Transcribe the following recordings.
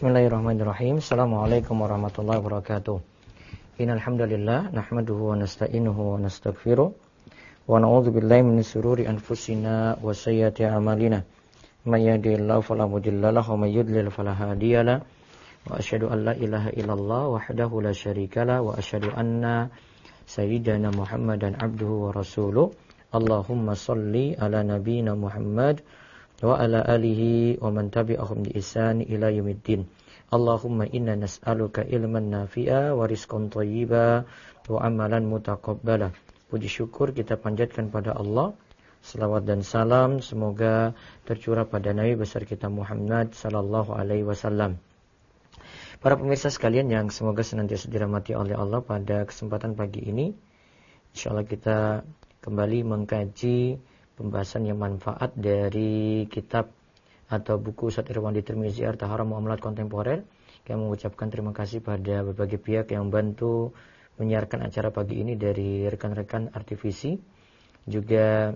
Bismillahirrahmanirrahim. Assalamualaikum warahmatullahi wabarakatuh. Innal hamdalillah nahmaduhu wa nasta'inuhu wa nastaghfiruh wa na'udzu billahi min shururi anfusina wa sayyiati a'malina. May yahdihillahu fala mudilla lahu wa may yudlil fala hadiyalah. Wa asyhadu an la ilaha illallah wahdahu la syarikalah wa asyhadu anna sayyidana Muhammadan abduhu wa rasuluh. Allahumma shalli ala nabiyyina Muhammad wa ala alihi wa man tabi'ahum bi ihsan ila yaumiddin. Allahumma inna nas'aluka ilman nafi'a wa rizqan thayyiba wa amalan mutaqabbala. Puji syukur kita panjatkan pada Allah. Selawat dan salam semoga tercurah pada Nabi besar kita Muhammad sallallahu alaihi wasallam. Para pemirsa sekalian yang semoga senantiasa dirahmati oleh Allah, pada kesempatan pagi ini insyaallah kita kembali mengkaji pembahasan yang manfaat dari kitab atau buku Ustaz Irwandi Tirmizi Harta-Haram Muamalat Kontemporer. Kami mengucapkan terima kasih pada berbagai pihak yang bantu menyiarkan acara pagi ini, dari rekan-rekan Artivisi, juga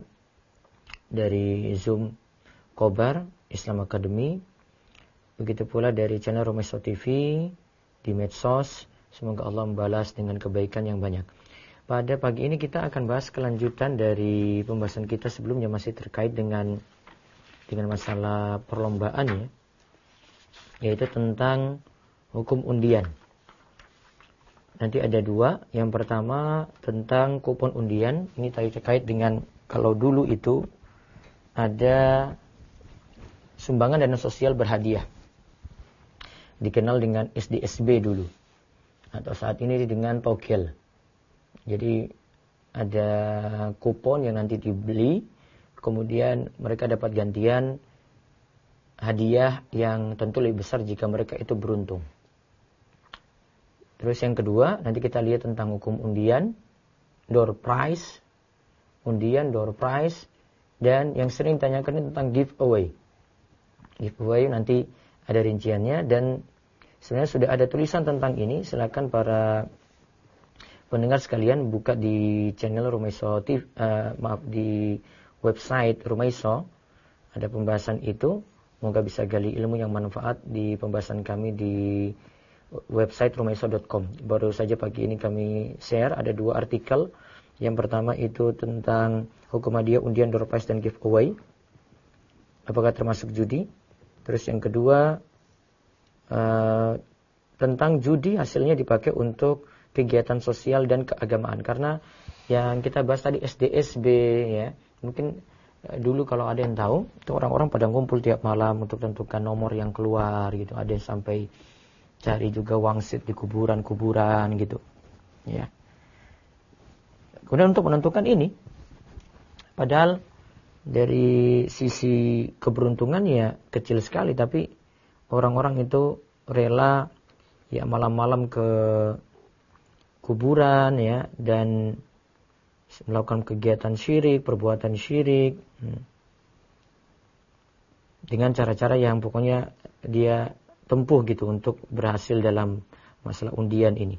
dari Zoom Kobar Islam Academy, begitu pula dari channel Rumaiso TV di medsos. Semoga Allah membalas dengan kebaikan yang banyak. Pada pagi ini kita akan bahas kelanjutan dari pembahasan kita sebelumnya, masih terkait dengan masalah perlombaan ya, yaitu tentang hukum undian. Nanti ada dua. Yang pertama tentang kupon undian. Ini terkait dengan kalau dulu itu ada sumbangan dana sosial berhadiah, dikenal dengan SDSB dulu, atau saat ini dengan togel. Jadi ada kupon yang nanti dibeli, kemudian mereka dapat gantian hadiah yang tentu lebih besar jika mereka itu beruntung. Terus yang kedua, nanti kita lihat tentang hukum undian, door prize, undian, door prize, dan yang sering ditanyakan tentang giveaway. Giveaway nanti ada rinciannya, dan sebenarnya sudah ada tulisan tentang ini. Silakan para pendengar sekalian buka di channel Rumaiso TV, di website Rumaiso ada pembahasan itu. Semoga bisa gali ilmu yang manfaat di pembahasan kami di website rumaiso.com. Baru saja pagi ini kami share ada dua artikel. Yang pertama itu tentang hukum hadiah, undian, door prize, dan giveaway, apakah termasuk judi. Terus yang kedua tentang judi hasilnya dipakai untuk kegiatan sosial dan keagamaan. Karena yang kita bahas tadi SDSB ya, mungkin dulu kalau ada yang tahu, itu orang-orang pada ngumpul tiap malam untuk tentukan nomor yang keluar gitu. Ada yang sampai cari juga wangsit di kuburan-kuburan gitu ya. Kemudian untuk menentukan ini, padahal dari sisi keberuntungan ya kecil sekali, tapi orang-orang itu rela ya malam-malam ke kuburan ya, dan melakukan kegiatan syirik, perbuatan syirik dengan cara-cara yang pokoknya dia tempuh gitu untuk berhasil dalam masalah undian ini.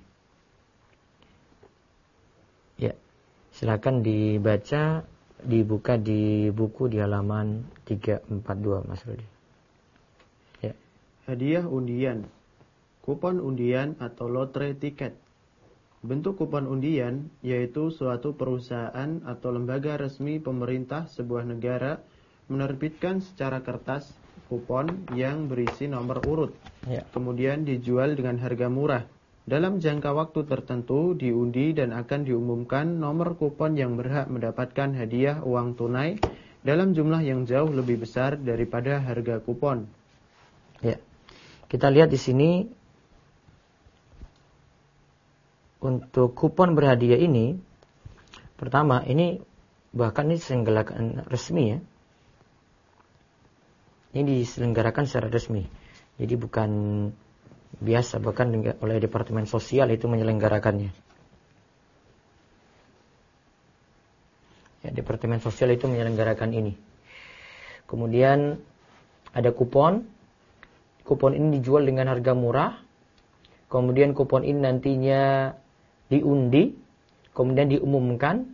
Ya, silakan dibaca, dibuka di buku di halaman 342 Mas Rudi. Ya. Hadiah undian, kupon undian atau lotre tiket. Bentuk kupon undian yaitu suatu perusahaan atau lembaga resmi pemerintah sebuah negara menerbitkan secara kertas kupon yang berisi nomor urut. Ya. Kemudian dijual dengan harga murah. Dalam jangka waktu tertentu diundi dan akan diumumkan nomor kupon yang berhak mendapatkan hadiah uang tunai dalam jumlah yang jauh lebih besar daripada harga kupon. Ya. Kita lihat di sini. Untuk kupon berhadiah ini, pertama ini bahkan ini diselenggarakan resmi ya. Ini diselenggarakan secara resmi. Jadi bukan biasa, bahkan oleh Departemen Sosial itu menyelenggarakannya. Ya, Departemen Sosial itu menyelenggarakan ini. Kemudian ada kupon. Kupon ini dijual dengan harga murah. Kemudian kupon ini nantinya diundi, kemudian diumumkan,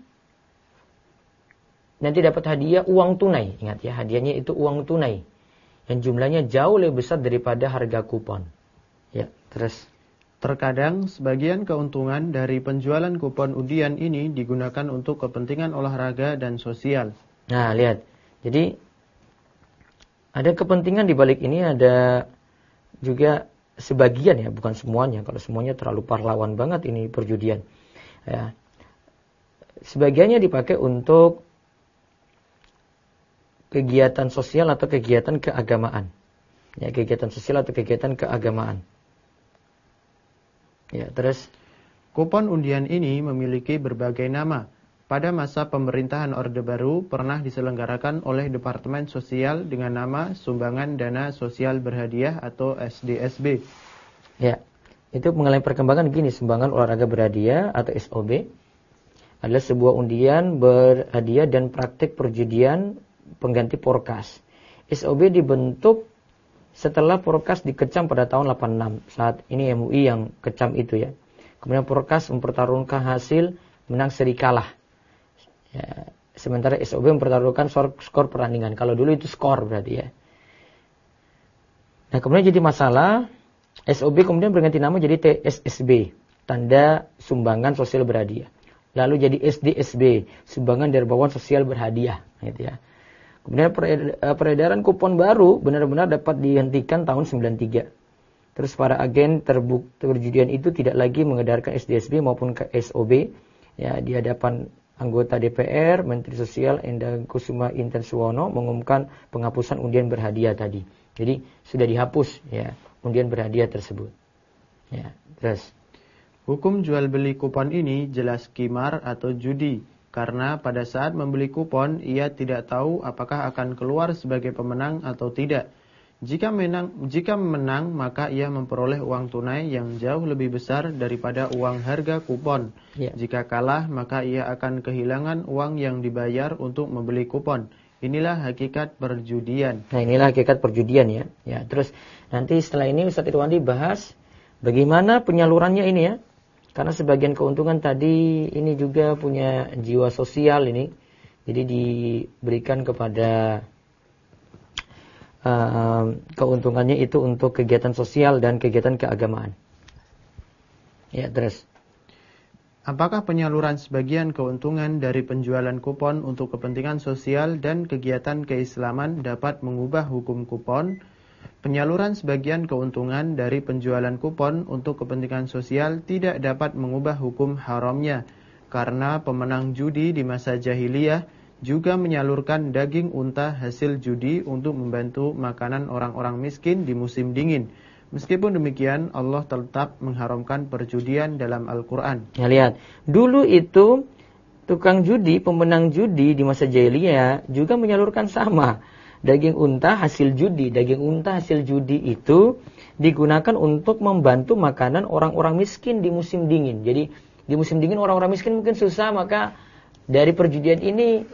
nanti dapat hadiah uang tunai. Ingat ya, hadiahnya itu uang tunai yang jumlahnya jauh lebih besar daripada harga kupon. Ya, terus. Terkadang sebagian keuntungan dari penjualan kupon undian ini digunakan untuk kepentingan olahraga dan sosial. Nah, lihat. Jadi ada kepentingan di balik ini, ada juga sebagian ya, bukan semuanya. Kalau semuanya terlalu pahlawan banget ini perjudian. Ya. Sebagiannya dipakai untuk kegiatan sosial atau kegiatan keagamaan. Ya, kegiatan sosial atau kegiatan keagamaan. Ya, terus kupon undian ini memiliki berbagai nama. Pada masa pemerintahan Orde Baru pernah diselenggarakan oleh Departemen Sosial dengan nama Sumbangan Dana Sosial Berhadiah atau SDSB. Ya, itu mengalami perkembangan gini, sumbangan olahraga berhadiah atau SOB adalah sebuah undian berhadiah dan praktik perjudian pengganti Porkas. SOB dibentuk setelah Porkas dikecam pada tahun 86. Saat ini MUI yang kecam itu ya. Kemudian Porkas mempertaruhkan hasil menang seri kalah. Ya, sementara SOB mempertaruhkan skor pertandingan. Kalau dulu itu skor berarti ya. Nah, kemudian jadi masalah, SOB kemudian berganti nama jadi TSSB, Tanda Sumbangan Sosial Berhadiah. Lalu jadi SDSB, Sumbangan Dermawan Sosial Berhadiah, gitu ya. Kemudian peredaran kupon baru benar-benar dapat dihentikan tahun 93. Terus para agen perjudian itu tidak lagi mengedarkan SDSB maupun ke SOB ya, di hadapan anggota DPR, Menteri Sosial Endang Kusuma Intensuwono mengumumkan penghapusan undian berhadiah tadi. Jadi sudah dihapus ya undian berhadiah tersebut. Ya, terus hukum jual beli kupon ini jelas qimar atau judi. Karena pada saat membeli kupon, ia tidak tahu apakah akan keluar sebagai pemenang atau tidak. Jika menang, maka ia memperoleh uang tunai yang jauh lebih besar daripada uang harga kupon. Ya. Jika kalah, maka ia akan kehilangan uang yang dibayar untuk membeli kupon. Inilah hakikat perjudian. Nah, inilah hakikat perjudian ya. Ya, terus nanti setelah ini Ustaz Irwandi bahas bagaimana penyalurannya ini ya. Karena sebagian keuntungan tadi ini juga punya jiwa sosial ini. Jadi diberikan kepada keuntungannya itu untuk kegiatan sosial dan kegiatan keagamaan. Ya, terus. Apakah penyaluran sebagian keuntungan dari penjualan kupon untuk kepentingan sosial dan kegiatan keislaman dapat mengubah hukum kupon? Penyaluran sebagian keuntungan dari penjualan kupon untuk kepentingan sosial tidak dapat mengubah hukum haramnya, karena pemenang judi di masa jahiliyah juga menyalurkan daging unta hasil judi untuk membantu makanan orang-orang miskin di musim dingin. Meskipun demikian, Allah tetap mengharamkan perjudian dalam Al-Quran. Ya, lihat, dulu itu tukang judi, pemenang judi di masa jahiliyah juga menyalurkan sama. Daging unta hasil judi. Daging unta hasil judi itu digunakan untuk membantu makanan orang-orang miskin di musim dingin. Jadi di musim dingin orang-orang miskin mungkin susah, maka dari perjudian ini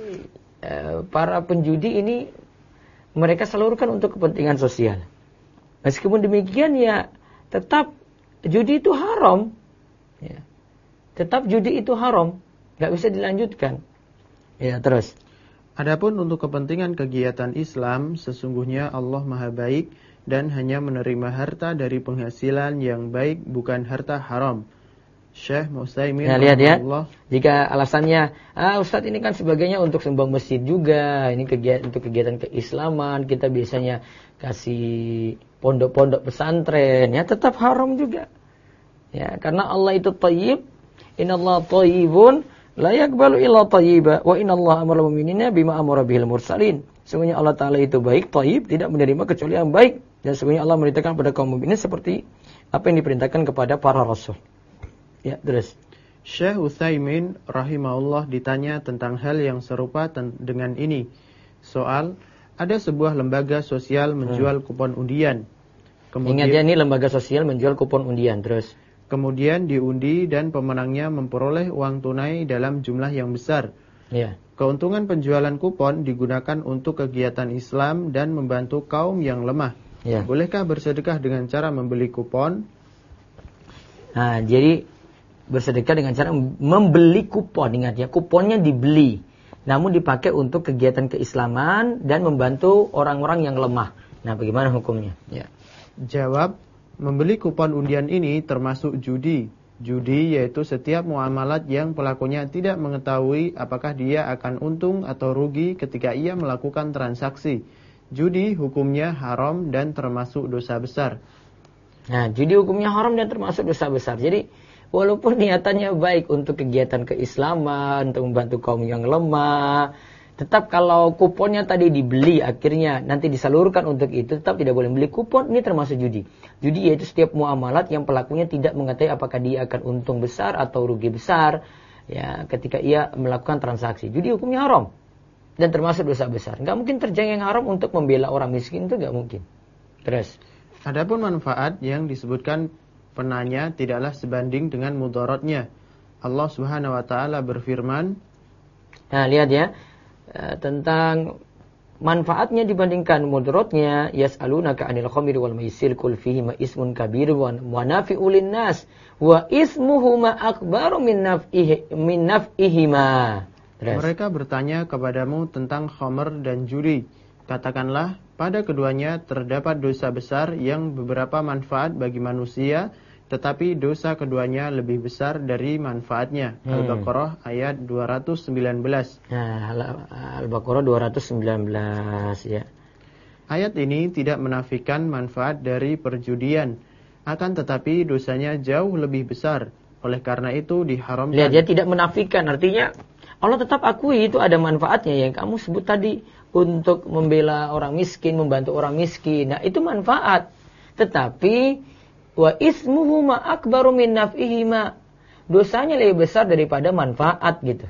para penjudi ini mereka salurkan untuk kepentingan sosial. Meskipun demikian ya tetap judi itu haram. Ya. Tetap judi itu haram, nggak bisa dilanjutkan. Ya, terus. Adapun untuk kepentingan kegiatan Islam, sesungguhnya Allah Maha Baik dan hanya menerima harta dari penghasilan yang baik, bukan harta haram. Syekh Utsaimin. Nah, lihat ya. Jika alasannya, Ustadz ini kan sebagainya untuk sumbang masjid juga, ini untuk kegiatan keislaman, kita biasanya kasih pondok-pondok pesantren, ya tetap haram juga. Ya, karena Allah itu thayyib, innallaha thayyibun la yaqbalu illa thayyiba wa innallaha amara mu'minina bima amara bihil mursalin. Sesungguhnya Allah Ta'ala itu baik, thayyib, tidak menerima kecuali yang baik. Dan sesungguhnya Allah memerintahkan kepada kaum mukminin seperti apa yang diperintahkan kepada para rasul. Ya, terus. Syekh Utsaimin rahimahullah ditanya tentang hal yang serupa dengan ini. Soal, ada sebuah lembaga sosial menjual kupon undian. Ingat ya, ini lembaga sosial menjual kupon undian, terus. Kemudian diundi dan pemenangnya memperoleh uang tunai dalam jumlah yang besar. Ya. Keuntungan penjualan kupon digunakan untuk kegiatan Islam dan membantu kaum yang lemah. Ya. Bolehkah bersedekah dengan cara membeli kupon? Nah, jadi bersedekah dengan cara membeli kupon. Ingat ya, kuponnya dibeli, namun dipakai untuk kegiatan keislaman dan membantu orang-orang yang lemah. Nah, bagaimana hukumnya? Ya. Jawab, Membeli kupon undian ini termasuk judi. Judi yaitu setiap muamalat yang pelakunya tidak mengetahui apakah dia akan untung atau rugi ketika ia melakukan transaksi. Judi hukumnya haram dan termasuk dosa besar. Nah, judi hukumnya haram dan termasuk dosa besar. Jadi, walaupun niatannya baik untuk kegiatan keislaman, untuk membantu kaum yang lemah, tetap kalau kuponnya tadi dibeli akhirnya nanti disalurkan untuk itu, tetap tidak boleh beli kupon. Ini termasuk judi. Judi yaitu setiap muamalat yang pelakunya tidak mengetahui apakah dia akan untung besar atau rugi besar ya ketika ia melakukan transaksi. Judi hukumnya haram dan termasuk dosa besar. Nggak mungkin terjadi yang haram untuk membela orang miskin, itu nggak mungkin. Terus, adapun manfaat yang disebutkan penanya tidaklah sebanding dengan mudaratnya. Allah Subhanahu wa taala berfirman, nah lihat ya, tentang manfaatnya dibandingkan mudaratnya, yas'alunaka 'anil khamri wal maisir qul fihima ismun kabir wa manafi'u lin-nas wa ismuhuma akbaru min naf'ihima. Mereka bertanya kepadamu tentang khamr dan judi. Katakanlah, pada keduanya terdapat dosa besar yang beberapa manfaat bagi manusia, tetapi dosa keduanya lebih besar dari manfaatnya. Al-Baqarah ayat 219. Nah, Al-Baqarah 219 ya. Ayat ini tidak menafikan manfaat dari perjudian, akan tetapi dosanya jauh lebih besar. Oleh karena itu diharamkan. Lihat, dia tidak menafikan, artinya Allah tetap akui itu ada manfaatnya yang kamu sebut tadi untuk membela orang miskin, membantu orang miskin. Nah, itu manfaat. Tetapi wa ismuhuma akbaru min naf'ihima. Dosanya lebih besar daripada manfaat gitu.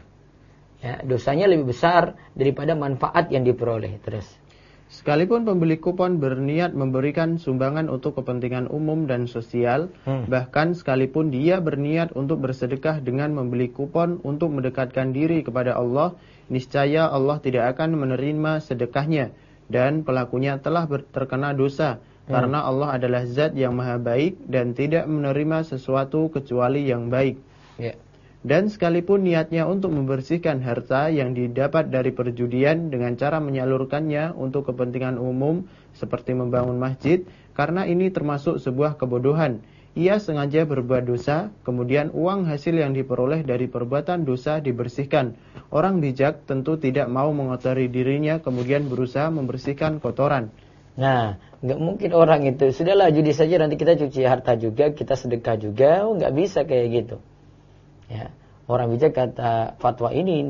Ya, dosanya lebih besar daripada manfaat yang diperoleh. Terus, sekalipun pembeli kupon berniat memberikan sumbangan untuk kepentingan umum dan sosial, bahkan sekalipun dia berniat untuk bersedekah dengan membeli kupon untuk mendekatkan diri kepada Allah, niscaya Allah tidak akan menerima sedekahnya dan pelakunya telah terkena dosa. Karena Allah adalah zat yang maha baik dan tidak menerima sesuatu kecuali yang baik. ya. Dan sekalipun niatnya untuk membersihkan harta yang didapat dari perjudian dengan cara menyalurkannya untuk kepentingan umum seperti membangun masjid, karena ini termasuk sebuah kebodohan. Ia sengaja berbuat dosa, kemudian uang hasil yang diperoleh dari perbuatan dosa dibersihkan. Orang bijak tentu tidak mau mengotori dirinya kemudian berusaha membersihkan kotoran. Nah, nggak mungkin orang itu, sudahlah judi saja nanti kita cuci harta juga, kita sedekah juga, nggak bisa kayak gitu. Ya, orang bijak kata fatwa ini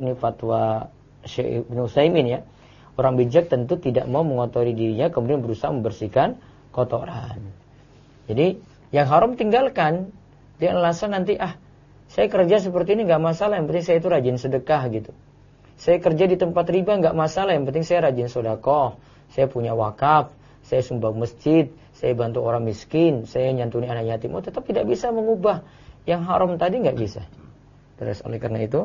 fatwa Syekh Ibnu Utsaimin ya. Orang bijak tentu tidak mau mengotori dirinya kemudian berusaha membersihkan kotoran. Jadi yang haram tinggalkan. Dia alasan nanti saya kerja seperti ini nggak masalah, yang penting saya itu rajin sedekah gitu. Saya kerja di tempat riba nggak masalah, yang penting saya rajin sedekah. Saya punya wakaf, saya sumbang masjid, saya bantu orang miskin, saya nyantuni anak yatim. Tetap tidak bisa mengubah yang haram tadi, nggak bisa. Terus oleh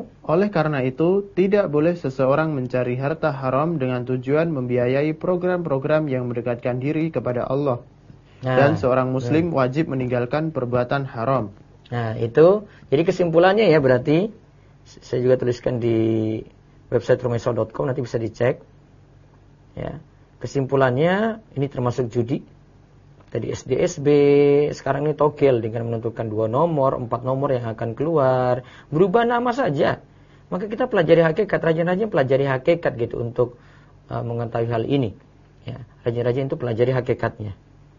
karena itu tidak boleh seseorang mencari harta haram dengan tujuan membiayai program-program yang mendekatkan diri kepada Allah. Dan seorang muslim wajib meninggalkan perbuatan haram. Nah itu, jadi kesimpulannya ya berarti, saya juga tuliskan di website rumahislam.com, nanti bisa dicek. Ya. Kesimpulannya ini termasuk judi. Tadi SDSB, sekarang ini togel dengan menentukan 2 nomor, 4 nomor yang akan keluar. Berubah nama saja. Maka kita pelajari hakikat, rajin-rajin pelajari hakikat gitu untuk mengetahui hal ini. Ya, rajin-rajin itu pelajari hakikatnya.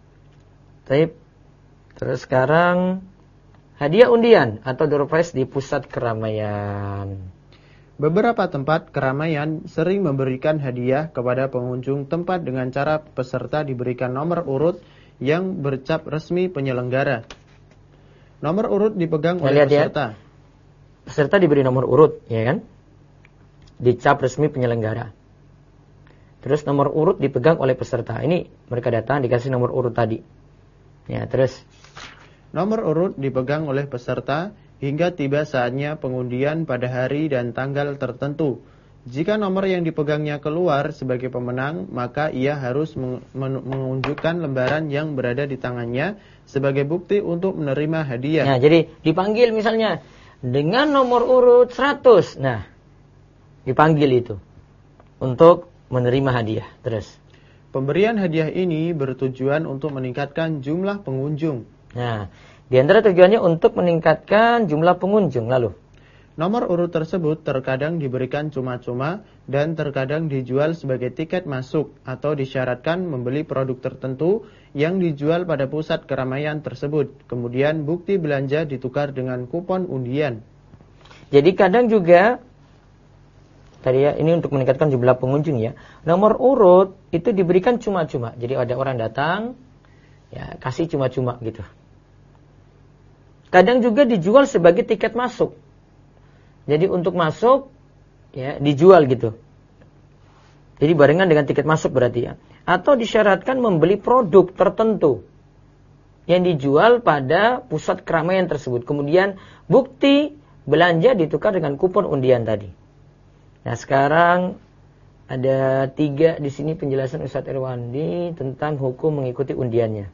Terus sekarang hadiah undian atau door prize di pusat keramaian. Beberapa tempat keramaian sering memberikan hadiah kepada pengunjung tempat dengan cara peserta diberikan nomor urut yang bercap resmi penyelenggara. Nomor urut dipegang oleh peserta. Ya. Peserta diberi nomor urut, ya kan? Dicap resmi penyelenggara. Terus nomor urut dipegang oleh peserta. Ini mereka datang dikasih nomor urut tadi. Ya, terus nomor urut dipegang oleh peserta hingga tiba saatnya pengundian pada hari dan tanggal tertentu. Jika nomor yang dipegangnya keluar sebagai pemenang, maka ia harus menunjukkan lembaran yang berada di tangannya sebagai bukti untuk menerima hadiah. Nah, jadi dipanggil misalnya dengan nomor urut 100. Nah, dipanggil itu untuk menerima hadiah. Terus Pemberian hadiah ini bertujuan untuk meningkatkan jumlah pengunjung. Nah, di antara tujuannya untuk meningkatkan jumlah pengunjung. Lalu, Nomor urut tersebut terkadang diberikan cuma-cuma dan terkadang dijual sebagai tiket masuk atau disyaratkan membeli produk tertentu yang dijual pada pusat keramaian tersebut. Kemudian bukti belanja ditukar dengan kupon undian. jadi kadang juga tadi ya, ini untuk meningkatkan jumlah pengunjung ya. Nomor urut itu diberikan cuma-cuma. Jadi ada orang datang, ya kasih cuma-cuma gitu. Kadang juga dijual sebagai tiket masuk. Jadi untuk masuk, ya dijual gitu. Jadi barengan dengan tiket masuk berarti ya. Atau disyaratkan membeli produk tertentu yang dijual pada pusat keramaian tersebut. Kemudian bukti belanja ditukar dengan kupon undian tadi. Nah sekarang ada 3 di sini penjelasan Ustadz Irwandi tentang hukum mengikuti undiannya.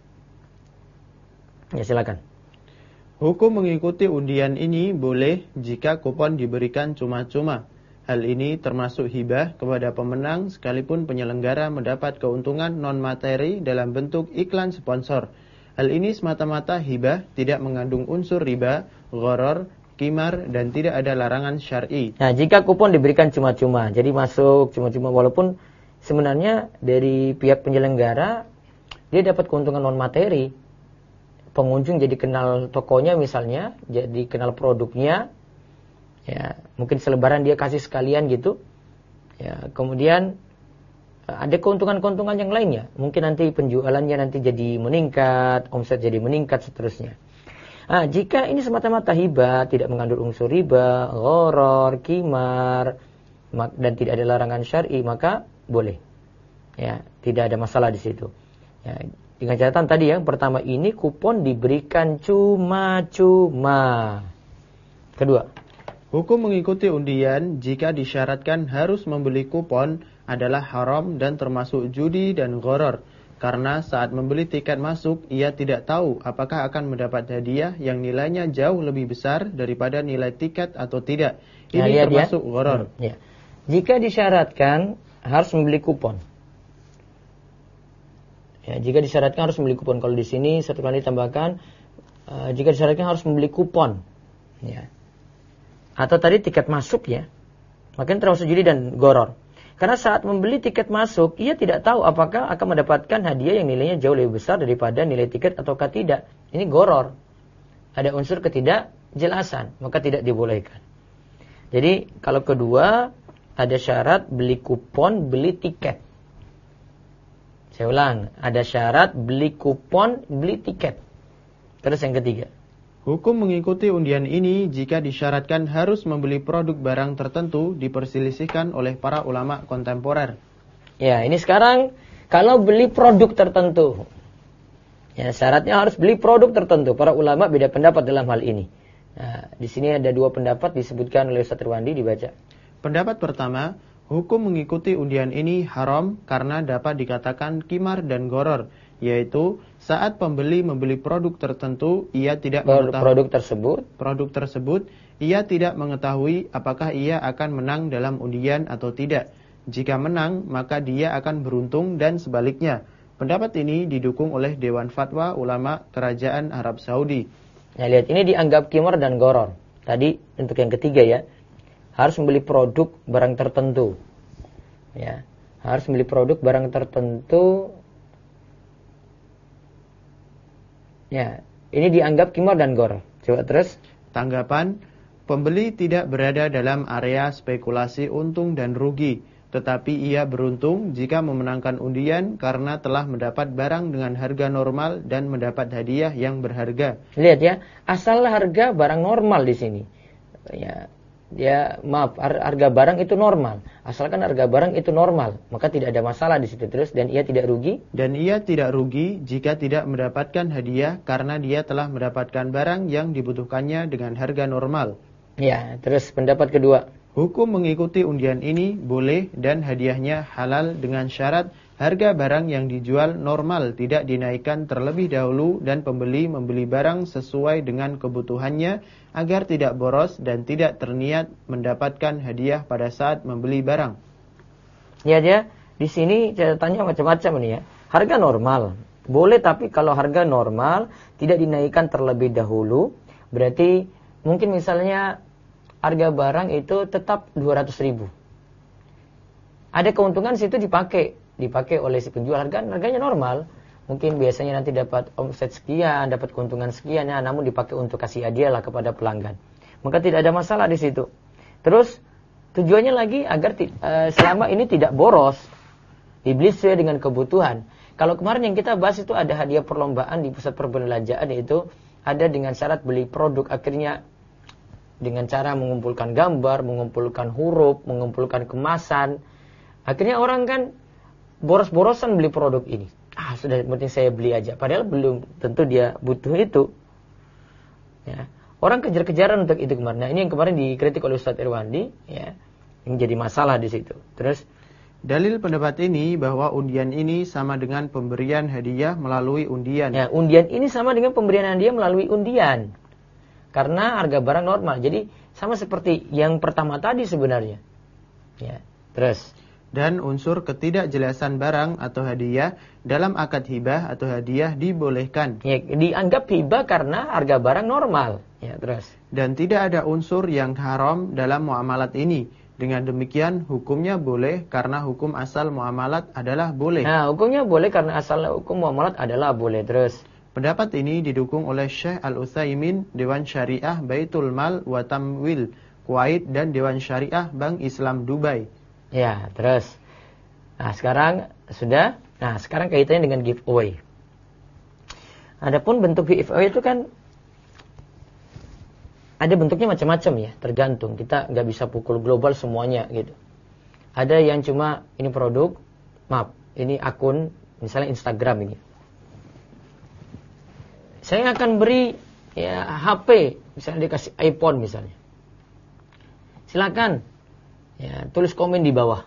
Ya silakan. Hukum mengikuti undian ini boleh jika kupon diberikan cuma-cuma. Hal ini termasuk hibah kepada pemenang sekalipun penyelenggara mendapat keuntungan non-materi dalam bentuk iklan sponsor. Hal ini semata-mata hibah, tidak mengandung unsur riba, gharar, qimar, dan tidak ada larangan syar'i. Nah, jika kupon diberikan cuma-cuma, jadi masuk cuma-cuma walaupun sebenarnya dari pihak penyelenggara dia dapat keuntungan non-materi. Pengunjung jadi kenal tokonya misalnya, jadi kenal produknya. Ya, mungkin selebaran dia kasih sekalian gitu. Ya, kemudian ada keuntungan-keuntungan yang lainnya. Mungkin nanti penjualannya nanti jadi meningkat, omset jadi meningkat seterusnya. Nah, jika ini semata-mata hibah, tidak mengandung unsur riba, gharar, qimar, dan tidak ada larangan syar'i, maka boleh. Ya, tidak ada masalah di situ. Ya, dengan catatan tadi yang pertama ini kupon diberikan cuma-cuma. Kedua, hukum mengikuti undian jika disyaratkan harus membeli kupon adalah haram dan termasuk judi dan gharar. Karena saat membeli tiket masuk, ia tidak tahu apakah akan mendapat hadiah yang nilainya jauh lebih besar daripada nilai tiket atau tidak. Ini termasuk gharar. Ya. Jika disyaratkan harus membeli kupon. Ya, jika disyaratkan harus membeli kupon. Kalau di sini satu kali ditambahkan, jika disyaratkan harus membeli kupon. Ya. Atau tadi tiket masuk ya. Maka termasuk judi dan gharar. Karena saat membeli tiket masuk, ia tidak tahu apakah akan mendapatkan hadiah yang nilainya jauh lebih besar daripada nilai tiket ataukah tidak. Ini gharar. Ada unsur ketidakjelasan, maka tidak dibolehkan. Jadi kalau kedua, ada syarat beli kupon, beli tiket. Saya ulang, ada syarat beli kupon, beli tiket. Terus yang ketiga, hukum mengikuti undian ini jika disyaratkan harus membeli produk barang tertentu diperselisihkan oleh para ulama kontemporer. Ya, ini sekarang kalau beli produk tertentu. Ya, syaratnya harus beli produk tertentu. Para ulama beda pendapat dalam hal ini. Nah, di sini ada 2 pendapat disebutkan oleh Ustaz Irwandi, dibaca. Pendapat pertama, hukum mengikuti undian ini haram karena dapat dikatakan qimar dan gharar. Yaitu saat pembeli membeli produk tertentu, ia tidak mengetahui produk tersebut, ia tidak mengetahui apakah ia akan menang dalam undian atau tidak. Jika menang, maka dia akan beruntung dan sebaliknya. Pendapat ini didukung oleh Dewan Fatwa Ulama Kerajaan Arab Saudi. Nah, lihat ini dianggap qimar dan gharar. Tadi untuk yang ketiga ya, harus membeli produk barang tertentu. Ya, harus membeli produk barang tertentu. Ya, ini dianggap qimar dan gharar. Coba terus. Tanggapan, pembeli tidak berada dalam area spekulasi untung dan rugi, tetapi ia beruntung jika memenangkan undian karena telah mendapat barang dengan harga normal dan mendapat hadiah yang berharga. Lihat ya, asal harga barang normal di sini. Ya, harga barang itu normal. Asalkan harga barang itu normal, maka tidak ada masalah di situ terus dan ia tidak rugi. Dan ia tidak rugi jika tidak mendapatkan hadiah karena dia telah mendapatkan barang yang dibutuhkannya dengan harga normal. Ya, terus pendapat kedua. Hukum mengikuti undian ini boleh dan hadiahnya halal dengan syarat harga barang yang dijual normal tidak dinaikkan terlebih dahulu dan pembeli membeli barang sesuai dengan kebutuhannya agar tidak boros dan tidak terniat mendapatkan hadiah pada saat membeli barang. Ya, di sini catatannya macam-macam nih ya. Harga normal. Boleh, tapi kalau harga normal tidak dinaikkan terlebih dahulu, berarti mungkin misalnya harga barang itu tetap 200.000. Ada keuntungan situ dipakai oleh si penjual, harganya normal. Mungkin biasanya nanti dapat omset sekian, dapat keuntungan sekian ya, namun dipakai untuk kasih hadiah lah kepada pelanggan. Maka tidak ada masalah di situ. Terus tujuannya lagi agar selama ini tidak boros, dibeli sesuai dengan kebutuhan. Kalau kemarin yang kita bahas itu ada hadiah perlombaan di pusat perbelanjaan, yaitu ada dengan syarat beli produk, akhirnya dengan cara mengumpulkan gambar, mengumpulkan huruf, mengumpulkan kemasan. Akhirnya orang kan boros-borosan beli produk ini. Sudah penting saya beli aja. Padahal belum tentu dia butuh itu. Ya. Orang kejar-kejaran untuk itu kemarin. Nah, ini yang kemarin dikritik oleh Ustaz Irwandi, ya, yang jadi masalah di situ. Terus dalil pendapat ini bahwa undian ini sama dengan pemberian hadiah melalui undian. Ya, undian ini sama dengan pemberian hadiah melalui undian. Karena harga barang normal. Jadi sama seperti yang pertama tadi sebenarnya. Ya. Terus dan unsur ketidakjelasan barang atau hadiah dalam akad hibah atau hadiah dibolehkan. Ya, dianggap hibah karena harga barang normal. Ya, terus. Dan tidak ada unsur yang haram dalam muamalat ini. Dengan demikian hukumnya boleh karena hukum asal muamalat adalah boleh. Nah, hukumnya boleh karena asal hukum muamalat adalah boleh. Terus. Pendapat ini didukung oleh Syekh Al-Utsaimin, Dewan Syariah Baitul Mal wa Tamwil Kuwait dan Dewan Syariah Bank Islam Dubai. Ya, terus. Nah, sekarang sudah. Nah, sekarang kaitannya dengan giveaway. Adapun bentuk giveaway itu kan ada bentuknya macam-macam ya, tergantung. Kita nggak bisa pukul global semuanya gitu. Ada yang cuma ini produk, maaf, ini akun, misalnya Instagram ini. Saya akan beri ya HP, misalnya dikasih iPhone misalnya. Silakan. Ya, tulis komen di bawah.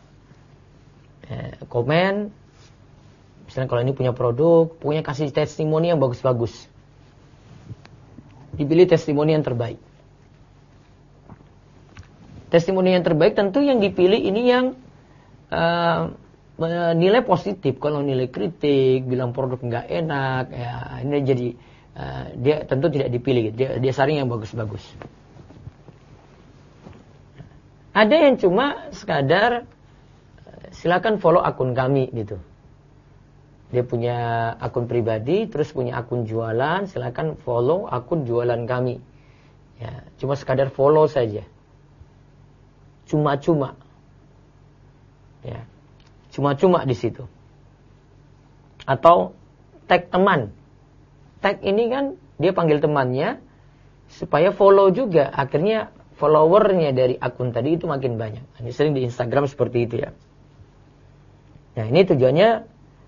Ya, komen, misalnya kalau ini punya produk, punya kasih testimoni yang bagus-bagus. Dipilih testimoni yang terbaik. Testimoni yang terbaik tentu yang dipilih ini yang nilai positif. Kalau nilai kritik, bilang produk nggak enak, ya ini jadi dia tentu tidak dipilih. Dia saring yang bagus-bagus. Ada yang cuma sekadar silakan follow akun kami gitu. Dia punya akun pribadi, terus punya akun jualan, silakan follow akun jualan kami. Ya, cuma sekadar follow saja. Cuma-cuma. Ya. Cuma-cuma di situ. Atau tag teman. Tag ini kan dia panggil temannya supaya follow juga. Akhirnya followernya dari akun tadi itu makin banyak. Ini sering di Instagram seperti itu ya. Nah, ini tujuannya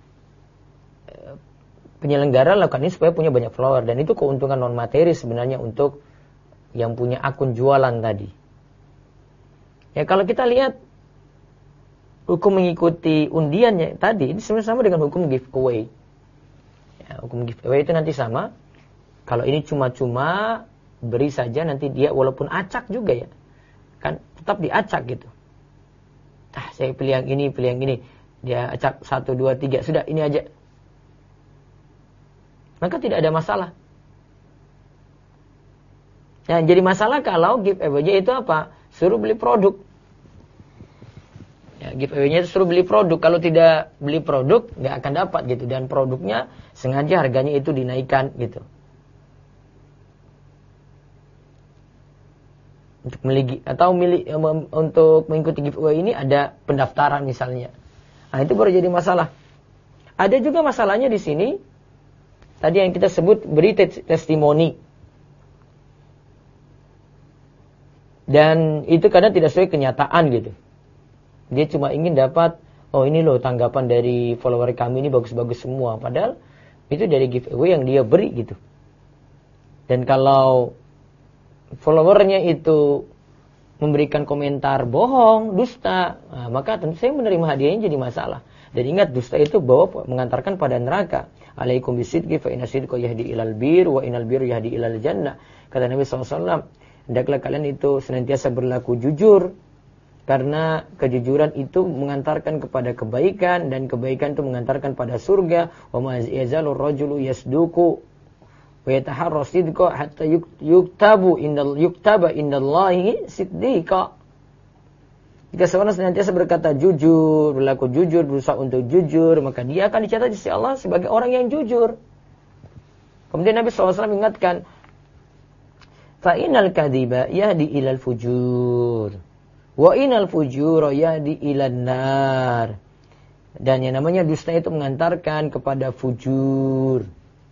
penyelenggara lakukan ini supaya punya banyak follower. Dan itu keuntungan non materi sebenarnya untuk yang punya akun jualan tadi. Ya, kalau kita lihat hukum mengikuti undiannya tadi, ini sebenarnya sama dengan hukum giveaway. Ya, hukum giveaway itu nanti sama. Kalau ini cuma-cuma beri saja, nanti dia walaupun acak juga ya, kan tetap diacak gitu. Saya pilih yang ini, dia acak 1, 2, 3, sudah ini aja. Maka tidak ada masalah. Nah, jadi masalah kalau giveaway itu apa? Suruh beli produk. Ya, giveaway-nya itu suruh beli produk. Kalau tidak beli produk, nggak akan dapat gitu. Dan produknya sengaja harganya itu dinaikkan gitu. Untuk mengikuti giveaway ini ada pendaftaran misalnya. Nah, itu baru jadi masalah. Ada juga masalahnya di sini. Tadi yang kita sebut beri testimoni. Dan itu kadang tidak sesuai kenyataan gitu. Dia cuma ingin dapat, ini loh tanggapan dari follower kami ini bagus-bagus semua. Padahal itu dari giveaway yang dia beri gitu. Dan kalau followernya itu memberikan komentar bohong, dusta, maka tentu saya menerima hadiahnya jadi masalah. Dan ingat, dusta itu mengantarkan pada neraka. Alaikum bisidqi fa inna sidqa yahdi ilal bir wa inal bir yahdi ilal jannah. Kata Nabi SAW, hendaklah kalian itu senantiasa berlaku jujur. Karena kejujuran itu mengantarkan kepada kebaikan, dan kebaikan itu mengantarkan pada surga. Wa ma yazalu rajulu yasduqu wa yataharra sidqa hatta yuktaba indallahi siddiqa. Jika seorang senantiasa berkata jujur, berlaku jujur, berusaha untuk jujur, maka dia akan dicatat di sisi Allah sebagai orang yang jujur. Kemudian Nabi SAW mengingatkan, fa innal kadhiba yahdi ilal fujur. Wa inal fujura yahdi ilan nar. Dan yang namanya dusta itu mengantarkan kepada fujur.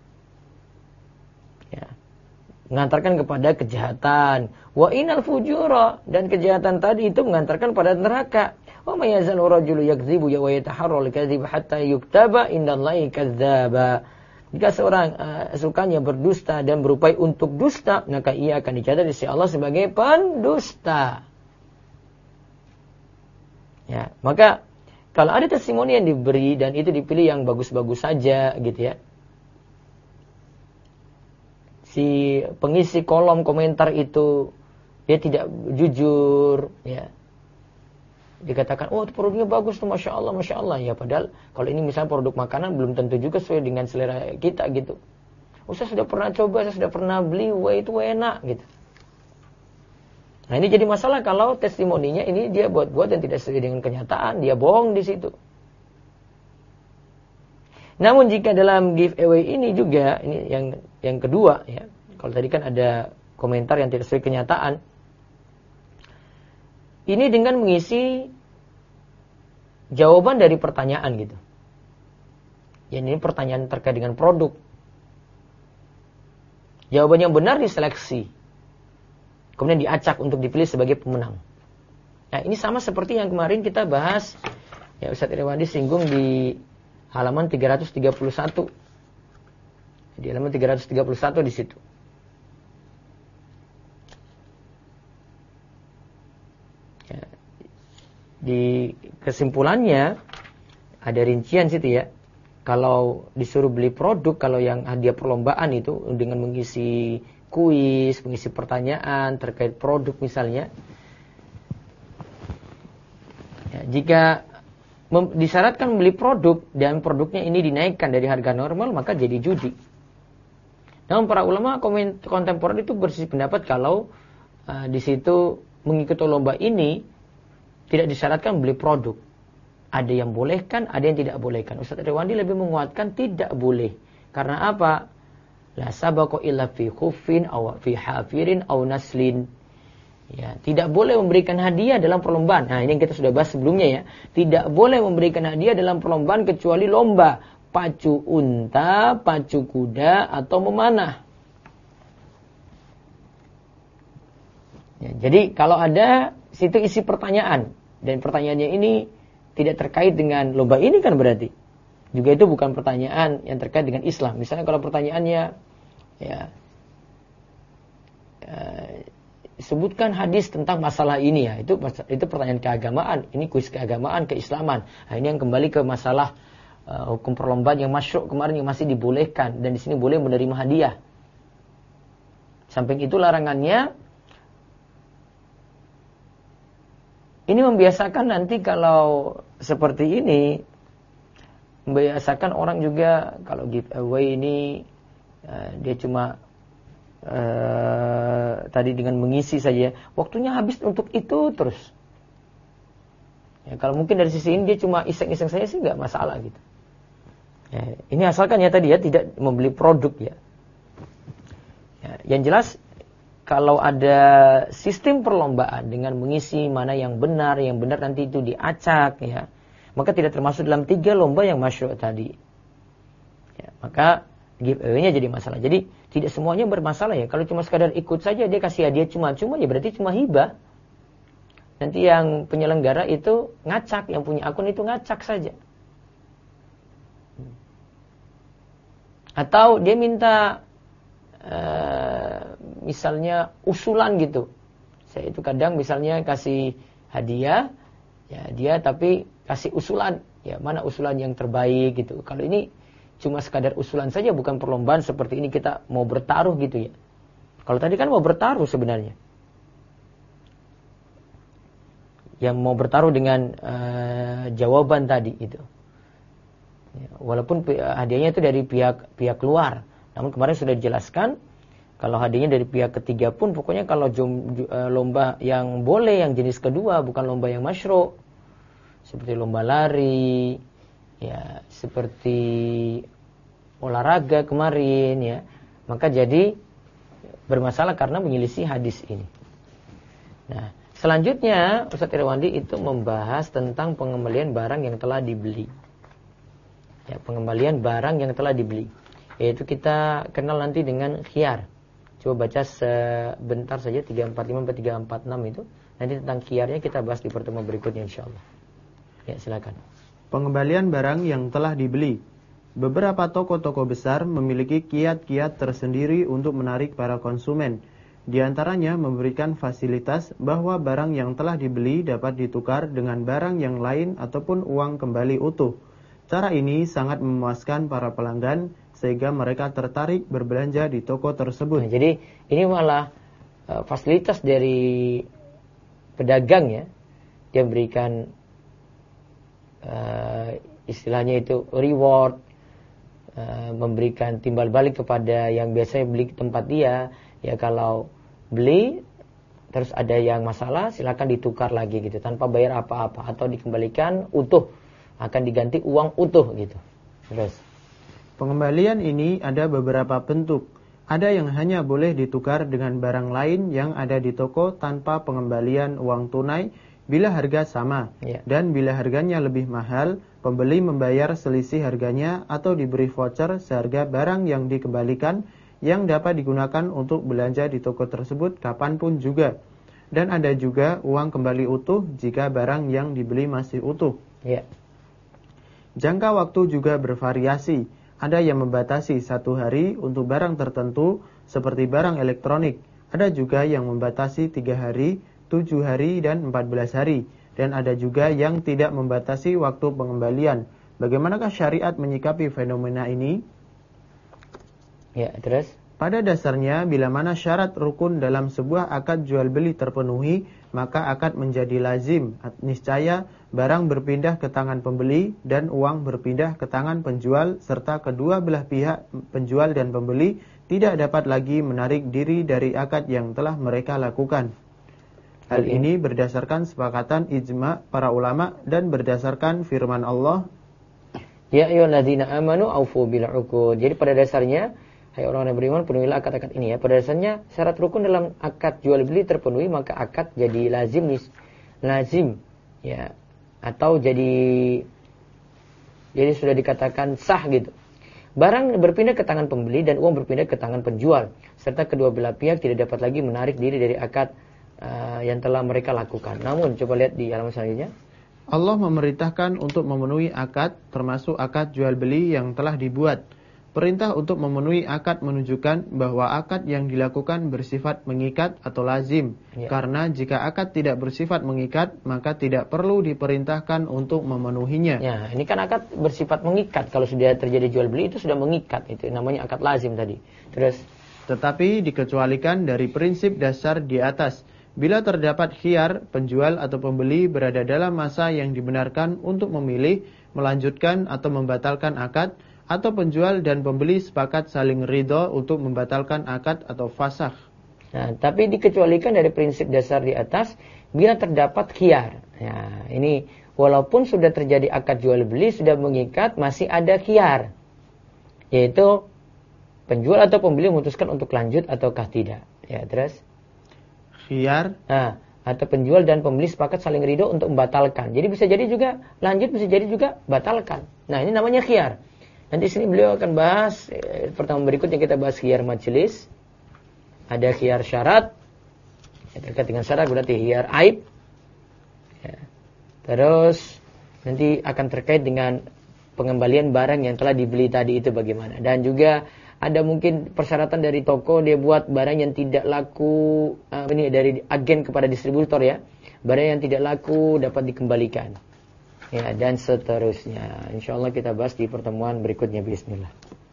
Ya. Mengantarkan kepada kejahatan. Wa inal fujura, dan kejahatan tadi itu mengantarkan pada neraka. Wa may yazalu rajulu yakdzibu wa yataharral kadhiba hatta yuktaba indallahi kadzdzaba. Jika seorang sukanya berdusta dan berupaya untuk dusta, maka ia akan dicatat di sisi Allah sebagai pendusta. Ya, maka kalau ada testimoni yang diberi dan itu dipilih yang bagus-bagus saja gitu ya. Si pengisi kolom komentar itu dia tidak jujur ya. Dikatakan, oh produknya bagus tuh, Masya Allah. Ya padahal kalau ini misalnya produk makanan belum tentu juga sesuai dengan selera kita gitu. Oh saya sudah pernah coba, saya sudah pernah beli, wah itu enak gitu. Nah ini jadi masalah kalau testimoninya ini dia buat-buat dan tidak sesuai dengan kenyataan, dia bohong di situ. Namun jika dalam giveaway ini juga, ini yang kedua ya, kalau tadi kan ada komentar yang tidak sesuai kenyataan, ini dengan mengisi jawaban dari pertanyaan gitu. Ya ini pertanyaan terkait dengan produk. Jawaban yang benar diseleksi. Kemudian diacak untuk dipilih sebagai pemenang. Nah ini sama seperti yang kemarin kita bahas. Ya Ustaz Irwandi singgung di halaman 331. Di halaman 331 di situ. Ya, di kesimpulannya ada rincian situ ya. Kalau disuruh beli produk, kalau yang hadiah perlombaan itu dengan mengisi kuis, mengisi pertanyaan terkait produk misalnya. Ya, jika disyaratkan membeli produk dan produknya ini dinaikkan dari harga normal, maka jadi judi. Namun para ulama kontemporer itu bersih pendapat kalau di situ mengikuti lomba ini tidak disyaratkan membeli produk. Ada yang bolehkan, ada yang tidak bolehkan. Ustaz Irwandi lebih menguatkan tidak boleh. Karena apa? La sabaqa illa fi khuffin aw fi hafirin aw naslin. Ya, tidak boleh memberikan hadiah dalam perlombaan. Nah, ini yang kita sudah bahas sebelumnya ya. Tidak boleh memberikan hadiah dalam perlombaan kecuali lomba pacu unta, pacu kuda atau memanah. Ya, jadi kalau ada situ isi pertanyaan dan pertanyaannya ini tidak terkait dengan lomba ini kan berarti juga itu bukan pertanyaan yang terkait dengan Islam. Misalnya kalau pertanyaannya ya sebutkan hadis tentang masalah ini ya, itu pertanyaan keagamaan, ini kuis keagamaan, keislaman. Nah, ini yang kembali ke masalah hukum perlombaan yang masyru' kemarin yang masih dibolehkan dan di sini boleh menerima hadiah. Samping itu larangannya ini membiasakan nanti kalau seperti ini, membiasakan orang juga kalau giveaway ini dia cuma tadi dengan mengisi saja, waktunya habis untuk itu terus. Ya, kalau mungkin dari sisi ini dia cuma iseng-iseng saja sih nggak masalah gitu. Ya, ini asalkan ya tadi ya tidak membeli produk ya. Ya, yang jelas kalau ada sistem perlombaan dengan mengisi mana yang benar nanti itu diacak ya, maka tidak termasuk dalam 3 lomba yang masyru' tadi. Ya, maka giveaway-nya jadi masalah. Jadi tidak semuanya bermasalah ya. Kalau cuma sekadar ikut saja dia kasih hadiah cuma-cuma ya berarti cuma hibah. Nanti yang penyelenggara itu ngacak, yang punya akun itu ngacak saja. Atau dia minta misalnya usulan gitu. Saya itu kadang misalnya kasih hadiah ya dia tapi kasih usulan ya mana usulan yang terbaik gitu. Kalau ini cuma sekadar usulan saja, bukan perlombaan seperti ini kita mau bertaruh gitu ya. Kalau tadi kan mau bertaruh sebenarnya. yang mau bertaruh dengan jawaban tadi itu. Ya, walaupun hadiahnya itu dari pihak luar, namun kemarin sudah dijelaskan kalau hadiahnya dari pihak ketiga pun, pokoknya kalau lomba yang boleh yang jenis kedua, bukan lomba yang masyru', seperti lomba lari, ya seperti olahraga kemarin, ya, maka jadi bermasalah karena menyelisih hadis ini. Nah, selanjutnya Ustaz Irwandi itu membahas tentang pengembalian barang yang telah dibeli. Ya, pengembalian barang yang telah dibeli, yaitu kita kenal nanti dengan khiyar. Coba baca sebentar saja 345 sampai 346 itu. Nanti tentang khiyarnya kita bahas di pertemuan berikutnya insyaallah. Ya, silakan. Pengembalian barang yang telah dibeli. Beberapa toko-toko besar memiliki kiat-kiat tersendiri untuk menarik para konsumen. Di antaranya memberikan fasilitas bahwa barang yang telah dibeli dapat ditukar dengan barang yang lain ataupun uang kembali utuh. Cara ini sangat memuaskan para pelanggan sehingga mereka tertarik berbelanja di toko tersebut. Nah, jadi ini malah fasilitas dari pedagang, ya. Dia berikan istilahnya itu reward, memberikan timbal balik kepada yang biasanya beli ke tempat dia. Ya, kalau beli terus ada yang masalah, silakan ditukar lagi gitu tanpa bayar apa-apa, atau dikembalikan utuh, akan diganti uang utuh gitu. Terus pengembalian ini ada beberapa bentuk. Ada yang hanya boleh ditukar dengan barang lain yang ada di toko tanpa pengembalian uang tunai bila harga sama. Ya. Dan bila harganya lebih mahal, pembeli membayar selisih harganya atau diberi voucher seharga barang yang dikembalikan yang dapat digunakan untuk belanja di toko tersebut kapanpun juga. Dan ada juga uang kembali utuh jika barang yang dibeli masih utuh. ya. Jangka waktu juga bervariasi. Ada yang membatasi 1 hari untuk barang tertentu seperti barang elektronik. Ada juga yang membatasi 3 hari, 7 hari, dan 14 hari. Dan ada juga yang tidak membatasi waktu pengembalian. Bagaimanakah syariat menyikapi fenomena ini? Ya, terus? Pada dasarnya, bila mana syarat rukun dalam sebuah akad jual beli terpenuhi, maka akad menjadi lazim. Niscaya barang berpindah ke tangan pembeli dan uang berpindah ke tangan penjual, serta kedua belah pihak penjual dan pembeli tidak dapat lagi menarik diri dari akad yang telah mereka lakukan. Hal ini berdasarkan sepakatan ijma para ulama dan berdasarkan firman Allah, Ya ayyuhalladzina amanu aufu bil uqud. Jadi pada dasarnya, hai orang-orang yang beriman, penuhilah akad-akad ini, ya. Pada dasarnya syarat rukun dalam akad jual beli terpenuhi, maka akad jadi lazim, ya, atau jadi sudah dikatakan sah gitu. Barang berpindah ke tangan pembeli dan uang berpindah ke tangan penjual, serta kedua belah pihak tidak dapat lagi menarik diri dari akad yang telah mereka lakukan. Namun coba lihat di halaman selanjutnya. Allah memerintahkan untuk memenuhi akad, termasuk akad jual beli yang telah dibuat. Perintah untuk memenuhi akad menunjukkan bahwa akad yang dilakukan bersifat mengikat atau lazim. Ya. Karena jika akad tidak bersifat mengikat, maka tidak perlu diperintahkan untuk memenuhinya. Ya, ini kan akad bersifat mengikat. Kalau sudah terjadi jual beli itu sudah mengikat, itu namanya akad lazim tadi. Terus, tetapi dikecualikan dari prinsip dasar di atas. Bila terdapat khiyar, penjual atau pembeli berada dalam masa yang dibenarkan untuk memilih, melanjutkan atau membatalkan akad, atau penjual dan pembeli sepakat saling ridho untuk membatalkan akad atau fasakh. nah, tapi dikecualikan dari prinsip dasar di atas bila terdapat khiyar. Ya, ini walaupun sudah terjadi akad jual beli, sudah mengikat, masih ada khiyar, yaitu penjual atau pembeli memutuskan untuk lanjut ataukah tidak. Ya, terus Khiyar, atau penjual dan pembeli sepakat saling ridho untuk membatalkan. Jadi bisa jadi juga lanjut, bisa jadi juga batalkan. Nah, ini namanya khiyar. Nanti sini beliau akan bahas pertemuan berikutnya, kita bahas khiyar majelis. Ada khiyar syarat, ya, terkait dengan syarat berarti khiyar aib. Ya. Terus nanti akan terkait dengan pengembalian barang yang telah dibeli tadi itu bagaimana. Dan juga ada mungkin persyaratan dari toko, dia buat barang yang tidak laku, ini dari agen kepada distributor, ya. Barang yang tidak laku dapat dikembalikan. Ya, dan seterusnya. Insyaallah kita bahas di pertemuan berikutnya bismillah.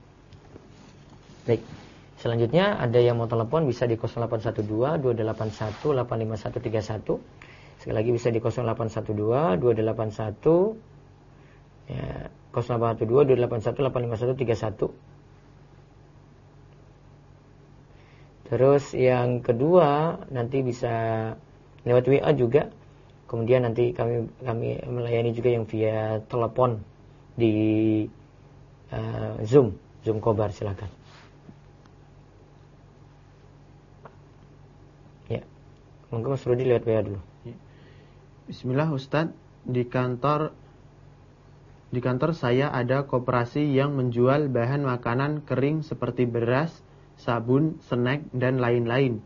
Baik. Selanjutnya ada yang mau telepon bisa di 0812 281 85131. Sekali lagi bisa di 0812 281 ya, 0812 281 85131. Terus yang kedua nanti bisa lewat WA juga. Kemudian nanti kami melayani juga yang via telepon di Zoom Kobar, silakan. Ya. Monggo Mas Rudi lewat WA dulu. Bismillah Ustadz, di kantor saya ada koperasi yang menjual bahan makanan kering seperti beras, sabun, snack, dan lain-lain.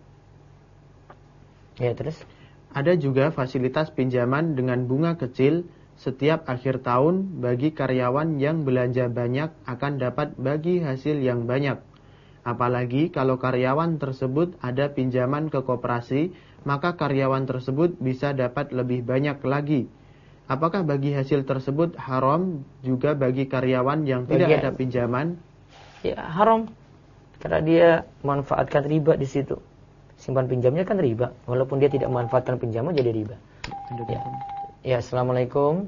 Ya, terus? Ada juga fasilitas pinjaman dengan bunga kecil setiap akhir tahun bagi karyawan yang belanja banyak akan dapat bagi hasil yang banyak. Apalagi kalau karyawan tersebut ada pinjaman ke koperasi, maka karyawan tersebut bisa dapat lebih banyak lagi. Apakah bagi hasil tersebut haram juga bagi karyawan yang tidak ada pinjaman? Ya, haram. Karena dia manfaatkan riba di situ. Simpan pinjamnya kan riba, walaupun dia tidak memanfaatkan pinjaman jadi riba. Ya, assalamualaikum.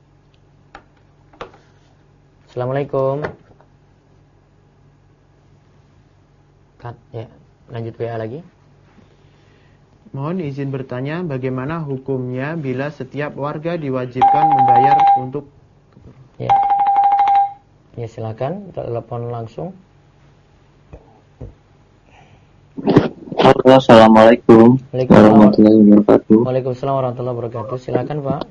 Assalamualaikum. Ya, lanjut WA lagi. Mohon izin bertanya, bagaimana hukumnya bila setiap warga diwajibkan membayar untuk... Ya, ya silakan, telepon langsung. Halo, assalamualaikum warahmatullahi wabarakatuh. Waalaikumsalam warahmatullahi wabarakatuh. Silakan Pak.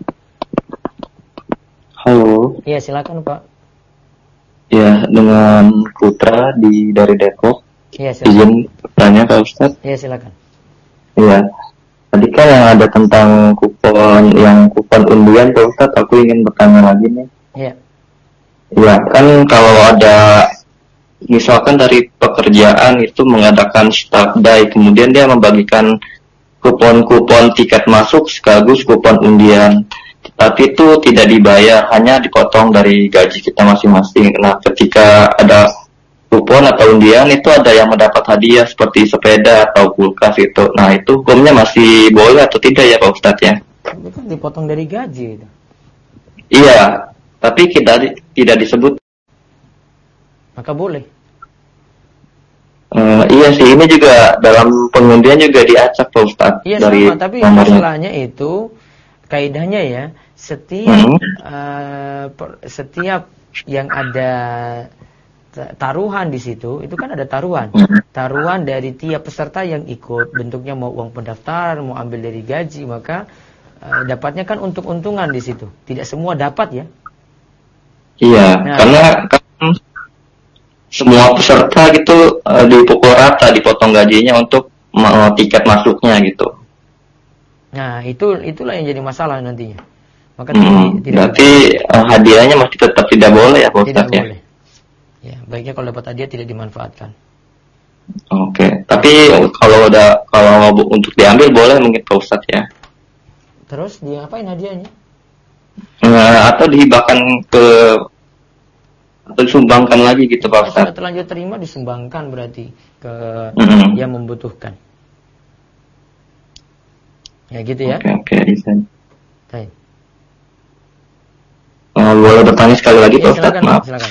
Halo. Iya silakan Pak. Ya, dengan Putra dari Depok. Iya silakan. Izin bertanya Pak Ustadz. Iya silakan. Iya. Tadi kan yang ada tentang kupon undian Pak Ustadz, aku ingin bertanya lagi nih. Iya. Iya, kan kalau ada misalkan dari pekerjaan itu mengadakan start day, kemudian dia membagikan kupon-kupon tiket masuk sekaligus kupon undian, tapi itu tidak dibayar, hanya dipotong dari gaji kita masing-masing. Nah, ketika ada kupon atau undian itu ada yang mendapat hadiah seperti sepeda atau kulkas itu. Nah, itu hukumnya masih boleh atau tidak ya Pak Ustadz ya? Itu kan dipotong dari gaji itu. Iya, tapi tidak disebut. Maka boleh. Iya sih, ini juga dalam pengundian juga diacak Pak Ustadz. Iya dari sama, tapi masalahnya itu kaidahnya ya, setiap yang ada taruhan di situ, itu kan ada taruhan. Taruhan dari tiap peserta yang ikut, bentuknya mau uang pendaftaran, mau ambil dari gaji, maka dapatnya kan untung-untungan di situ. Tidak semua dapat ya. Iya, nah, karena kan semua peserta gitu dipukul rata, dipotong gajinya untuk tiket masuknya gitu. Nah, itulah yang jadi masalah nantinya. Maka berarti hadiahnya masih tetap tidak boleh ya Pak Ustadz? Tidak boleh. Ya, baiknya kalau dapat hadiah tidak dimanfaatkan. Oke, tapi kalau untuk diambil boleh mungkin Pak Ustadz ya. Terus diapain hadiahnya? Atau dihibahkan atau disumbangkan lagi gitu Pak Ustadz. Kalau terlanjur terima disumbangkan berarti ke yang membutuhkan. Ya gitu ya. Oke, bisa. Baik. Boleh bertanya sekali lagi Pak Ustadz? Maaf. Silakan.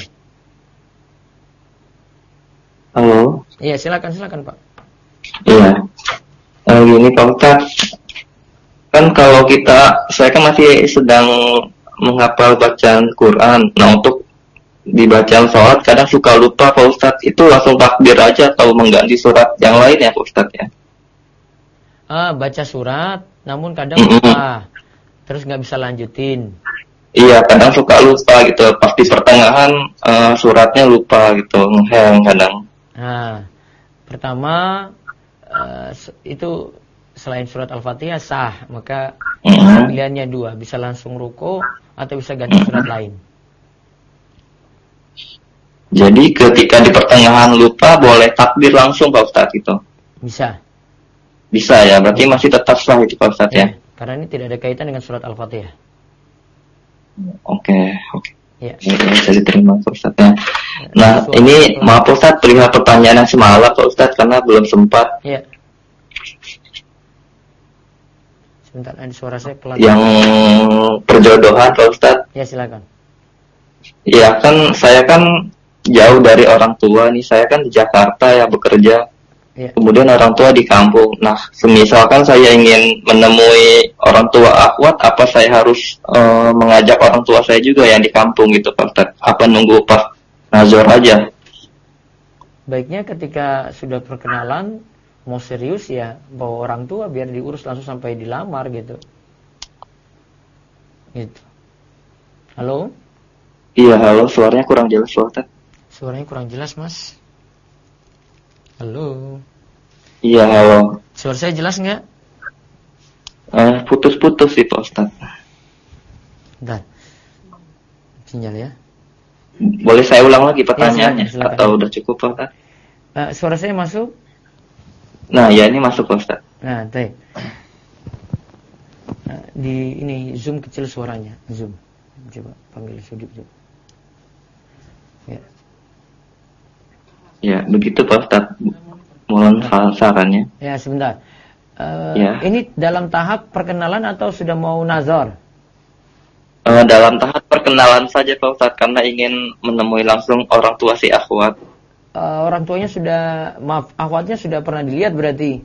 Halo. Iya, silakan Pak. Iya. Gini Pak Ustadz. Kan kalau saya kan masih sedang menghafal bacaan Quran. Nah, untuk dibacaan sholat kadang suka lupa Pak Ustadz. Itu langsung takbir aja atau mengganti surat yang lain ya Pak Ustadz ya? Baca surat, namun kadang lupa. Terus nggak bisa lanjutin. Iya, kadang suka lupa gitu. Pas di pertengahan suratnya lupa gitu, ngehang kadang. Nah, pertama itu selain surat Al-Fatihah sah, maka pilihannya dua, bisa langsung ruku atau bisa ganti surat lain. Jadi ketika di pertengahan lupa boleh takbir langsung Pak Ustadz itu? Bisa ya, berarti masih tetap sah itu Pak Ustadz ya? Karena ini tidak ada kaitan dengan surat Al-Fatihah. Oke. Ya. Bisa diterima Pak Ustadz ya. Nah, ini maaf Pak Ustadz, perihal pertanyaan yang semalam Pak Ustadz karena belum sempat. Iya. Sebentar, suara saya pelan. Yang perjodohan Pak Ustadz. Ya, silakan. Ya kan, saya kan jauh dari orang tua nih. Saya kan di Jakarta ya bekerja. Ya. Kemudian orang tua di kampung. Nah, semisalkan saya ingin menemui orang tua akhwat, apa saya harus mengajak orang tua saya juga yang di kampung gitu Pak Ustadz? Apa nunggu pas nazar aja? Baiknya ketika sudah perkenalan, mau serius ya bawa orang tua biar diurus langsung sampai dilamar gitu. Gitu. Halo? Iya, halo. Suaranya kurang jelas Pak Ustadz. Suaranya kurang jelas, Mas. Halo. Iya, halo. Suara saya jelas nggak? Putus-putus sih Pak Ustadz. Bentar. Sinyal ya. Boleh saya ulang lagi pertanyaannya? Ya, silakan. Atau udah cukup Pak Ustadz? Suara saya masuk? Nah, ya ini masuk Pak Ustadz. Nah, baik. Di ini zoom kecil suaranya. Zoom. Coba panggil Sudip coba. Ya. Ya, begitu Pak Ustadz. Mohon sarannya. Ya, sebentar. Ya. Ini dalam tahap perkenalan atau sudah mau nazar? Dalam tahap perkenalan saja Pak Ustadz, karena ingin menemui langsung orang tua si akhwat. Orang tuanya sudah, maaf, akhwatnya sudah pernah dilihat berarti?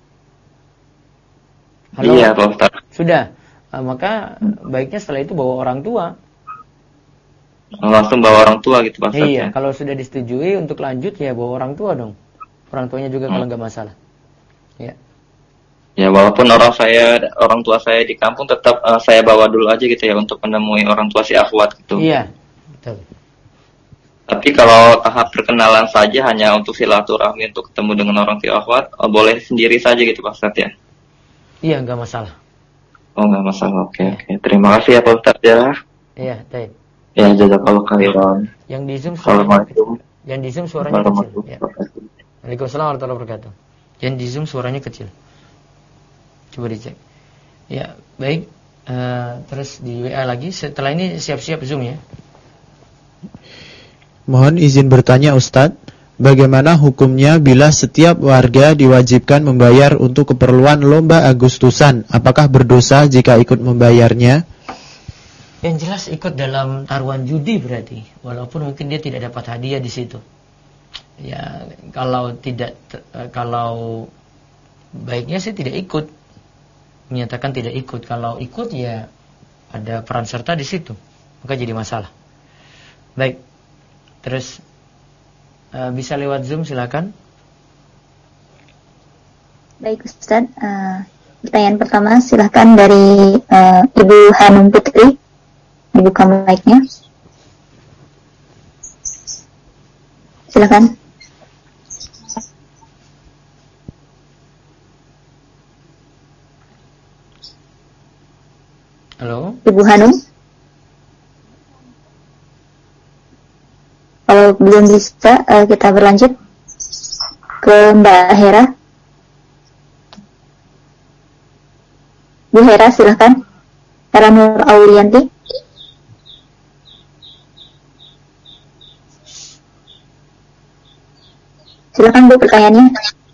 Halo? Iya Pak Ustadz. Sudah. Maka baiknya setelah itu bawa orang tua. Langsung bawa orang tua gitu Pak Ustadz. Iya, Ya? kalau sudah disetujui untuk lanjut ya bawa orang tua dong. Orang tuanya juga kalau nggak masalah. Ya. Ya, walaupun orang tua saya di kampung, tetap saya bawa dulu aja gitu ya untuk menemui orang tua si akhwat gitu. Iya, betul. Tapi kalau tahap perkenalan saja hanya untuk silaturahmi untuk ketemu dengan orang tua akhwat, boleh sendiri saja gitu Pak Ustadz ya? Iya, nggak masalah. Oh, nggak masalah. Oke. Terima kasih ya Pak Ustadz ya. Iya, baik. Ya, jazakallahu khairan. Yang di Zoom Assalamualaikum. Yang di Zoom suaranya kecil. Ya. Waalaikumsalam warahmatullahi wabarakatuh. Yang di Zoom suaranya kecil. Coba dicek. Ya, baik. Terus di WA lagi. Setelah ini siap-siap Zoom ya. Mohon izin bertanya Ustadz, bagaimana hukumnya bila setiap warga diwajibkan membayar untuk keperluan lomba Agustusan? Apakah berdosa jika ikut membayarnya? Yang jelas ikut dalam taruhan judi berarti, walaupun mungkin dia tidak dapat hadiah di situ. Ya, kalau baiknya sih tidak ikut, menyatakan tidak ikut. Kalau ikut ya ada peran serta di situ, maka jadi masalah. Baik, terus bisa lewat Zoom silakan. Baik Ustaz, pertanyaan pertama silakan dari Ibu Hanum Putri. Dibuka mic-nya. Silakan. Halo, Ibu Hanum. Kalau belum bisa, kita berlanjut ke Mbak Hera. Bu Hera, silakan. Hera Nur Aulianti. Silakan Bu, pertanyaannya.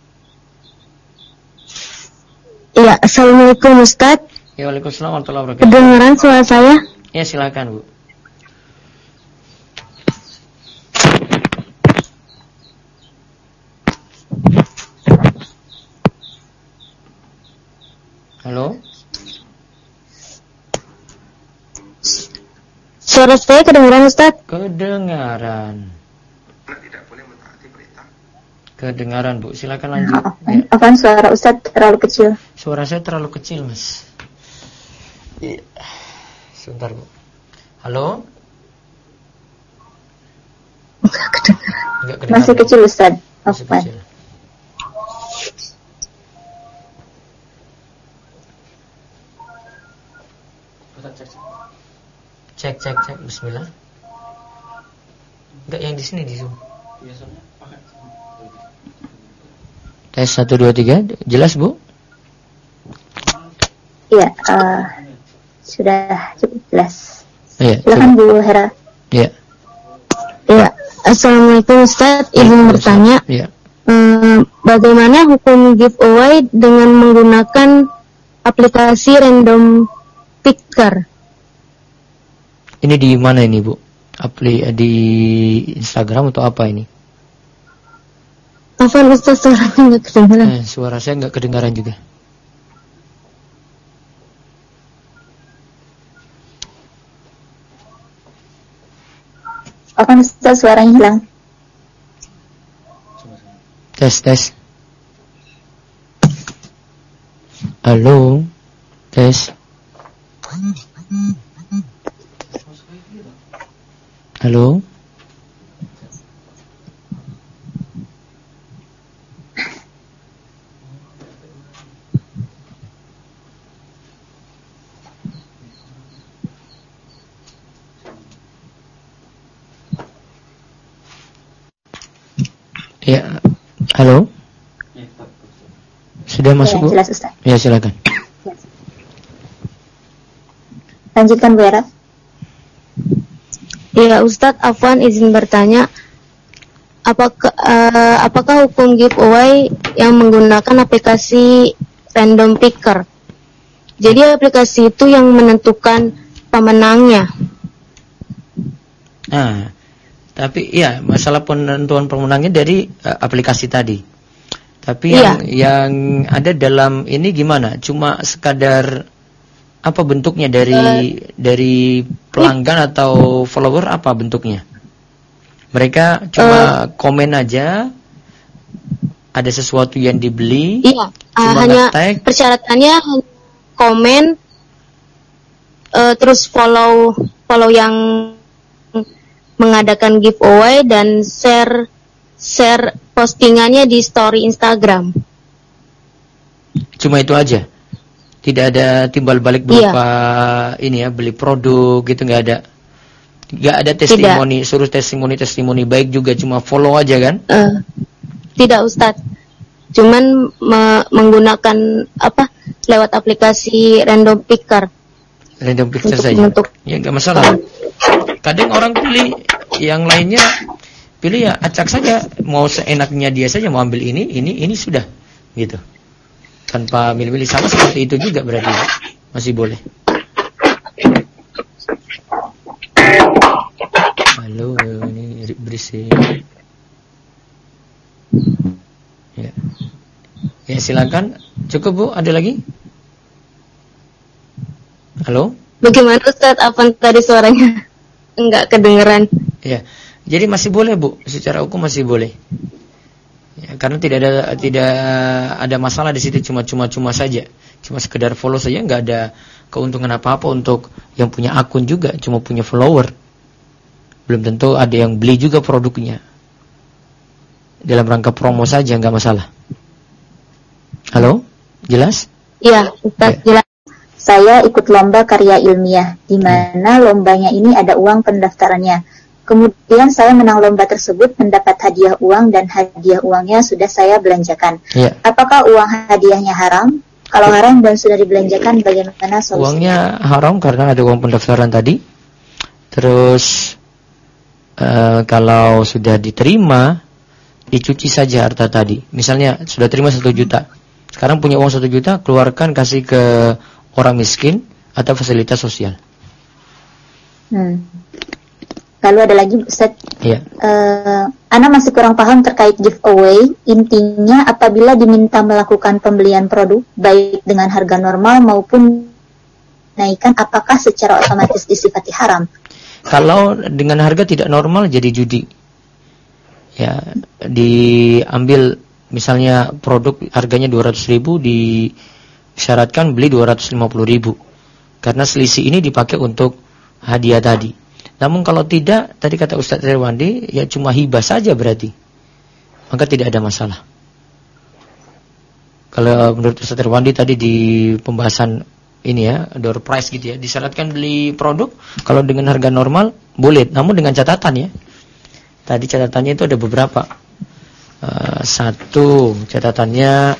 Ya, Assalamualaikum Ustadz. ya waalaikumsalam warahmatullahi wabarakatuh. Kedengaran suara saya? Ya silakan Bu. Halo. Suara saya kedengaran Ustadz? Kedengaran. Kedengaran Bu, silakan lanjut. Ya. Apaan suara Ustadz terlalu kecil? Suara saya terlalu kecil Mas. Iya. Sebentar Bu. Halo. Enggak kedengaran. Masih kecil Ustadz. Masih kecil. Cek. Bismillah. Enggak, yang di sini di Zoom. Tes 1 2 3, jelas Bu? Iya, sudah cukup jelas. Iya. Silakan Bu Hera. Iya. Ya, Assalamualaikum Ustadz. Izin bertanya. Iya. Bagaimana hukum giveaway dengan menggunakan aplikasi random picker. Ini di mana ini, Bu? Di Instagram atau apa ini? Apa Ustaz, suaranya nggak kedengaran? Suara saya nggak kedengaran juga. Apa Ustaz, suaranya hilang? Tes. Halo. Tes. Halo. Ya, halo. Sudah masuk, Bu? Jelas Ustaz. Ya, silakan. Lanjutkan Bu Era. Ya Ustadz, Afwan izin bertanya, apakah hukum giveaway yang menggunakan aplikasi random picker? Jadi aplikasi itu yang menentukan pemenangnya. Nah, tapi ya masalah penentuan pemenangnya dari aplikasi tadi. Tapi yang ada dalam ini gimana? Cuma sekadar apa bentuknya dari pelanggan atau follower, apa bentuknya? Mereka cuma komen aja, ada sesuatu yang dibeli. Iya, cuma hanya nge-tag. Persyaratannya komen, terus follow yang mengadakan giveaway dan share postingannya di story Instagram. Cuma itu aja. Tidak ada timbal balik berupa ini ya, beli produk gitu, nggak ada. Nggak ada testimoni, suruh testimoni baik juga, cuma follow aja kan? Tidak Ustadz. Cuman menggunakan lewat aplikasi random picker. Random picker saja. Ya nggak masalah. Kadang orang pilih yang lainnya, pilih ya acak saja, mau seenaknya dia saja, mau ambil ini sudah gitu. Tanpa milih-milih, sama seperti itu juga berarti masih boleh. Halo, ini berisik. Ya silakan. Cukup Bu, ada lagi? Halo? Bagaimana Ustadz, apa tadi suaranya enggak kedengeran? Ya, jadi masih boleh Bu, secara hukum masih boleh. Ya, karena tidak ada masalah di situ, cuma saja, cuma sekedar follow saja, nggak ada keuntungan apa-apa untuk yang punya akun juga, cuma punya follower. Belum tentu ada yang beli juga produknya. Dalam rangka promo saja nggak masalah. Halo, jelas? Iya, Ustaz, jelas. Saya ikut lomba karya ilmiah, di mana lombanya ini ada uang pendaftarannya. Kemudian saya menang lomba tersebut, mendapat hadiah uang, dan hadiah uangnya sudah saya belanjakan. Apakah uang hadiahnya haram? Kalau haram dan sudah dibelanjakan, bagaimana solusinya? Uangnya haram karena ada uang pendaftaran tadi. Terus kalau sudah diterima, dicuci saja harta tadi. Misalnya sudah terima 1 juta, sekarang punya uang 1 juta, keluarkan, kasih ke orang miskin atau fasilitas sosial. Lalu ada lagi Ustaz. Iya. Ana masih kurang paham terkait giveaway. Intinya apabila diminta melakukan pembelian produk baik dengan harga normal maupun naikkan, apakah secara otomatis disifati haram? Kalau dengan harga tidak normal jadi judi. Ya, diambil misalnya produk harganya 200.000, disyaratkan beli 250.000. Karena selisih ini dipakai untuk hadiah tadi. Namun kalau tidak, tadi kata Ustaz Irwandi, ya cuma hibah saja berarti, maka tidak ada masalah. Kalau menurut Ustaz Irwandi tadi di pembahasan ini ya, door price gitu ya, disyaratkan beli produk, kalau dengan harga normal boleh, namun dengan catatan ya. Tadi catatannya itu ada beberapa. Satu catatannya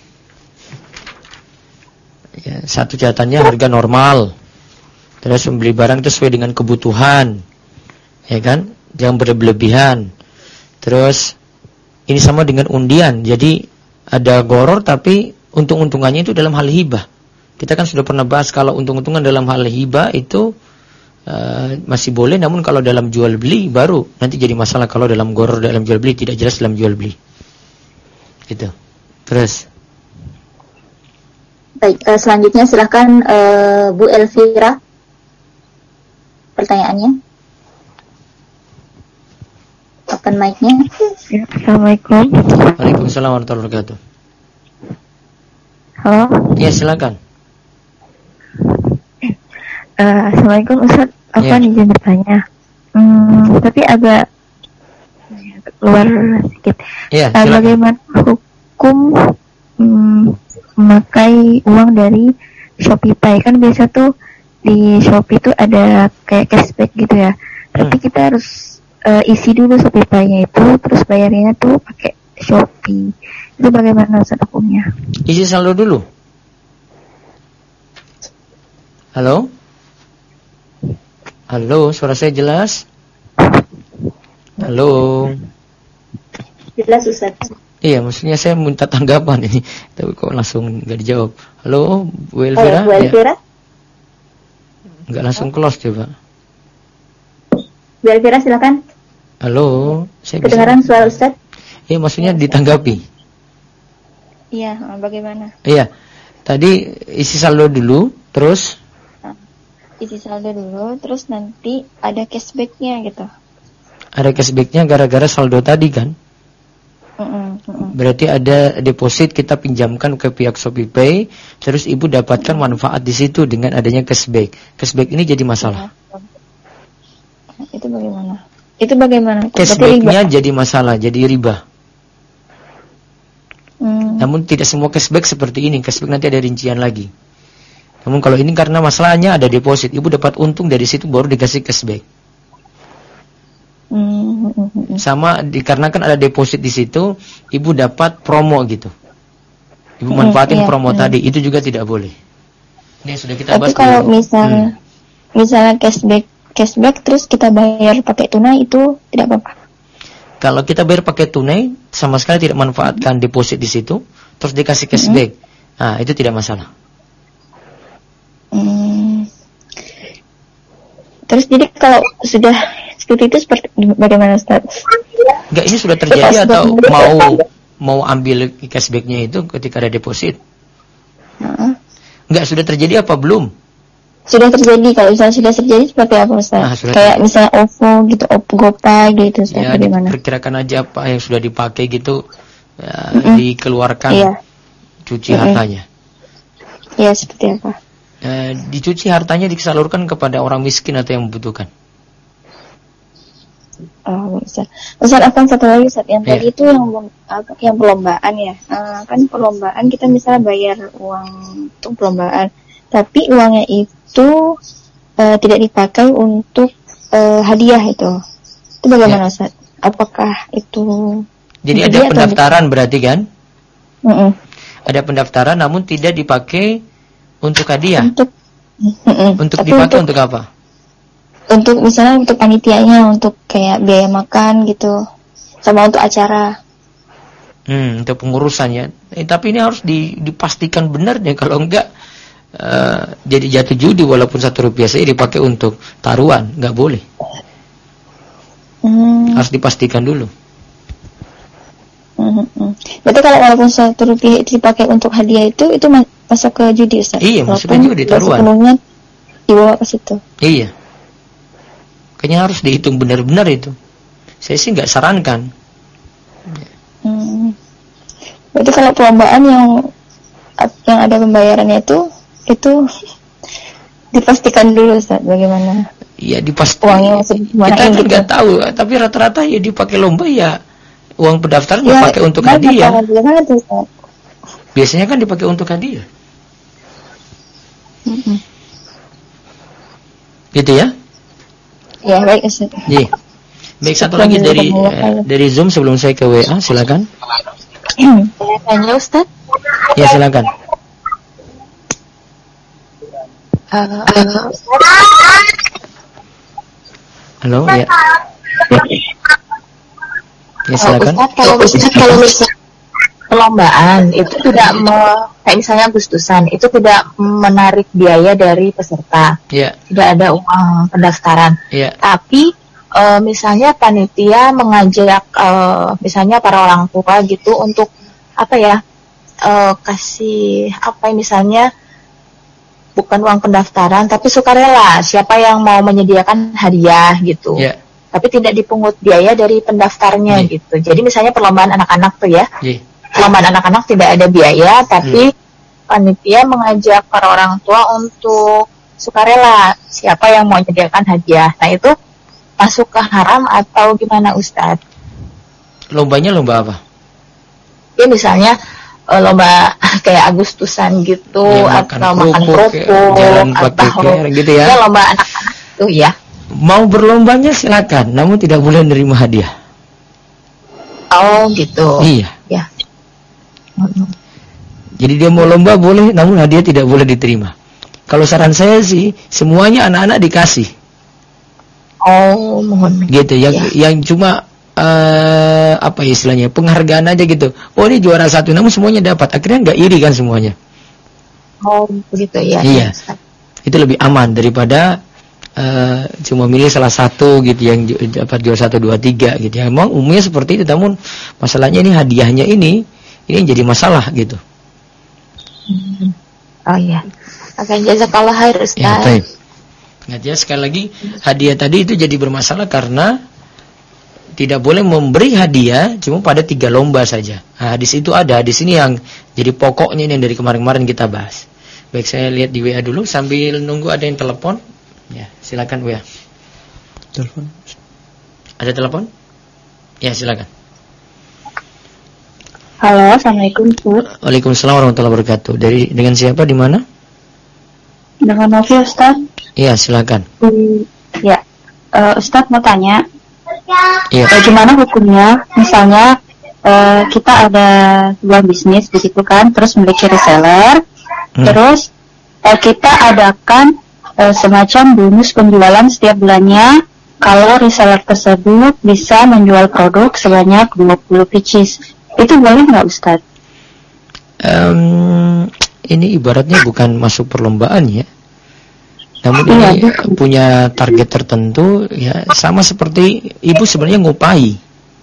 harga normal. Terus membeli barang itu sesuai dengan kebutuhan, ya kan? Jangan berlebihan. Terus ini sama dengan undian. Jadi ada goror tapi untung-untungannya itu dalam hal hibah. Kita kan sudah pernah bahas kalau untung-untungan dalam hal hibah itu masih boleh, namun kalau dalam jual beli baru nanti jadi masalah kalau dalam gharar dalam jual beli, tidak jelas dalam jual beli. Gitu. Terus. Baik, selanjutnya silakan Bu Elvira. Pertanyaannya. Open mic-nya. Ya, Assalamualaikum. Waalaikumsalam warahmatullahi wabarakatuh. Halo. Ya, silakan. Assalamualaikum Ustaz. Apa nih izin bertanya? Tapi agak keluar sedikit. Ya, silakan. Bagaimana hukum memakai uang dari ShopeePay? Kan biasa tuh di Shopee tuh ada kayak cashback gitu ya. Tapi kita harus isi dulu ShopeePay-nya itu, terus bayarnya tuh pakai Shopee. Itu bagaimana Ustaz hukumnya? Isi saldo dulu. Halo? Halo, suara saya jelas? Halo? Jelas Ustaz. Iya, maksudnya saya minta tanggapan ini. Tapi kok langsung nggak dijawab. Halo, Bu Elvira? Bu Elvira? Nggak langsung close coba. Bu Elvira silakan. Halo, saya kedengaran suara Ustaz? Iya, maksudnya ditanggapi. Iya, bagaimana? Iya, tadi isi saldo dulu, terus? Isi saldo dulu, terus nanti ada cashbacknya gitu. Ada cashbacknya gara-gara saldo tadi kan? Berarti ada deposit kita pinjamkan ke pihak ShopeePay, terus ibu dapatkan manfaat di situ dengan adanya cashback. Cashback ini jadi masalah. Itu bagaimana? Itu bagaimana? Cashbacknya jadi masalah, jadi riba. Namun tidak semua cashback seperti ini. Cashback nanti ada rincian lagi. Namun kalau ini karena masalahnya ada deposit, ibu dapat untung dari situ baru dikasih cashback. Sama dikarenakan ada deposit di situ, ibu dapat promo gitu. Ibu manfaatin promo tadi, itu juga tidak boleh. Ini sudah kita bahas. Tapi kalau misalnya cashback terus kita bayar pakai tunai itu tidak apa-apa. Kalau kita bayar pakai tunai, sama sekali tidak manfaatkan deposit di situ, terus dikasih cashback, nah itu tidak masalah. Terus jadi kalau sudah seperti itu seperti bagaimana Ustaz? Enggak, ini sudah terjadi atau mau ambil cashbacknya itu ketika ada deposit? Enggak, sudah terjadi apa belum? Sudah terjadi. Kalau misalnya sudah terjadi seperti apa Ustaz? Kayak misalnya OVO gitu, GoPay gitu Ustaz, ya, bagaimana? Perkirakan aja apa yang sudah dipakai gitu, ya, dikeluarkan, cuci hartanya. Iya, seperti apa? Dicuci hartanya, disalurkan kepada orang miskin atau yang membutuhkan. Oh, Ustaz. Ustaz, apa satu lagi Ustaz? Yang tadi itu yang perlombaan ya. Kan perlombaan kita misalnya bayar uang untuk perlombaan, tapi uangnya itu tidak dipakai untuk hadiah itu. Itu bagaimana Ustaz? Apakah itu? Jadi ada pendaftaran berarti kan? Ada pendaftaran namun tidak dipakai untuk hadiah. Untuk dipakai untuk apa? Untuk misalnya untuk panitianya, untuk kayak biaya makan gitu, sama untuk acara. Untuk pengurusannya. Tapi ini harus dipastikan benar deh, kalau enggak jadi jatuh judi walaupun Rp1 saja dipakai untuk taruhan, enggak boleh. Harus dipastikan dulu. Berarti kalau walaupun Rp1 itu dipakai untuk hadiah itu masuk ke judi Ustaz? Iya, masuk ke judi, taruhan. Sepenuhnya dibawa ke situ. Iya. Kayaknya harus dihitung benar-benar itu. Saya sih nggak sarankan. Berarti kalau perlombaan yang ada pembayarannya itu dipastikan dulu Ustaz, bagaimana? Iya, dipastikan. Kita kan nggak tahu, tapi rata-rata ya dipakai lomba ya uang pendaftaran dipakai untuk hadiah. Biasanya kan dipakai untuk hadiah. Gitu ya? Ya, baik Ustaz. Iya. Baik, satu lagi dari Zoom sebelum saya ke WA, silakan. Tanya Ustaz. Ya, silakan. Halo, ya. Ya, silakan. Ustaz, kalau perlombaan itu tidak kayak misalnya Agustusan itu tidak menarik biaya dari peserta. Tidak ada uang pendaftaran. Tapi misalnya panitia mengajak misalnya para orang tua gitu untuk apa ya? Kasih apa misalnya bukan uang pendaftaran tapi sukarela, siapa yang mau menyediakan hadiah gitu. Tapi tidak dipungut biaya dari pendaftarnya gitu. Jadi misalnya perlombaan anak-anak tuh ya. Perlombaan anak-anak tidak ada biaya, tapi panitia mengajak para orang tua untuk sukarela, siapa yang mau menyediakan hadiah. Nah itu masuk ke haram atau gimana Ustadz? Lombanya lomba apa? Ya misalnya lomba kayak Agustusan gitu, atau makan kerupuk, jalan atau gitu ya. Ya lomba anak-anak tuh ya. Mau berlombanya silakan, namun tidak boleh menerima hadiah. Oh gitu. Iya. Ya. Jadi dia mau lomba boleh, namun hadiah tidak boleh diterima. Kalau saran saya sih, semuanya anak-anak dikasih. Oh, mohon. Gitu, yang cuma apa istilahnya, penghargaan aja gitu. Oh ini juara 1, namun semuanya dapat. Akhirnya nggak iri kan semuanya. Oh begitu ya. Iya. Itu lebih aman daripada cuma milih salah satu gitu yang dapat juara 1, 2, 3 gitu ya. Memang umumnya seperti itu, namun masalahnya ini hadiahnya ini jadi masalah gitu. Oh iya. Oke, jazakallah khair Ustaz. Ya, baik. Nggak, sekali lagi hadiah tadi itu jadi bermasalah karena tidak boleh memberi hadiah cuma pada 3 lomba saja. Nah, hadis itu ada, hadis ini yang jadi pokoknya ini yang dari kemarin-kemarin kita bahas. Baik, saya lihat di WA dulu sambil nunggu ada yang telepon. Ya, silakan WA. Telepon. Ada telepon? Ya, silakan. Halo, Assalamualaikum. Waalaikumsalam warahmatullahi wabarakatuh. Dengan siapa, di mana? Dengan Novi, Ustaz. Iya, silakan. Ya, Ustaz mau tanya. Iya. Bagaimana hukumnya? Misalnya kita ada sebuah bisnis begitu kan, terus memiliki reseller, terus kita adakan semacam bonus penjualan setiap bulannya kalau reseller tersebut bisa menjual produk sebanyak 20 pieces. Itu boleh nggak Ustaz? Ini ibaratnya bukan masuk perlombaan ya. Namun ini punya target tertentu ya, sama seperti ibu sebenarnya ngupai.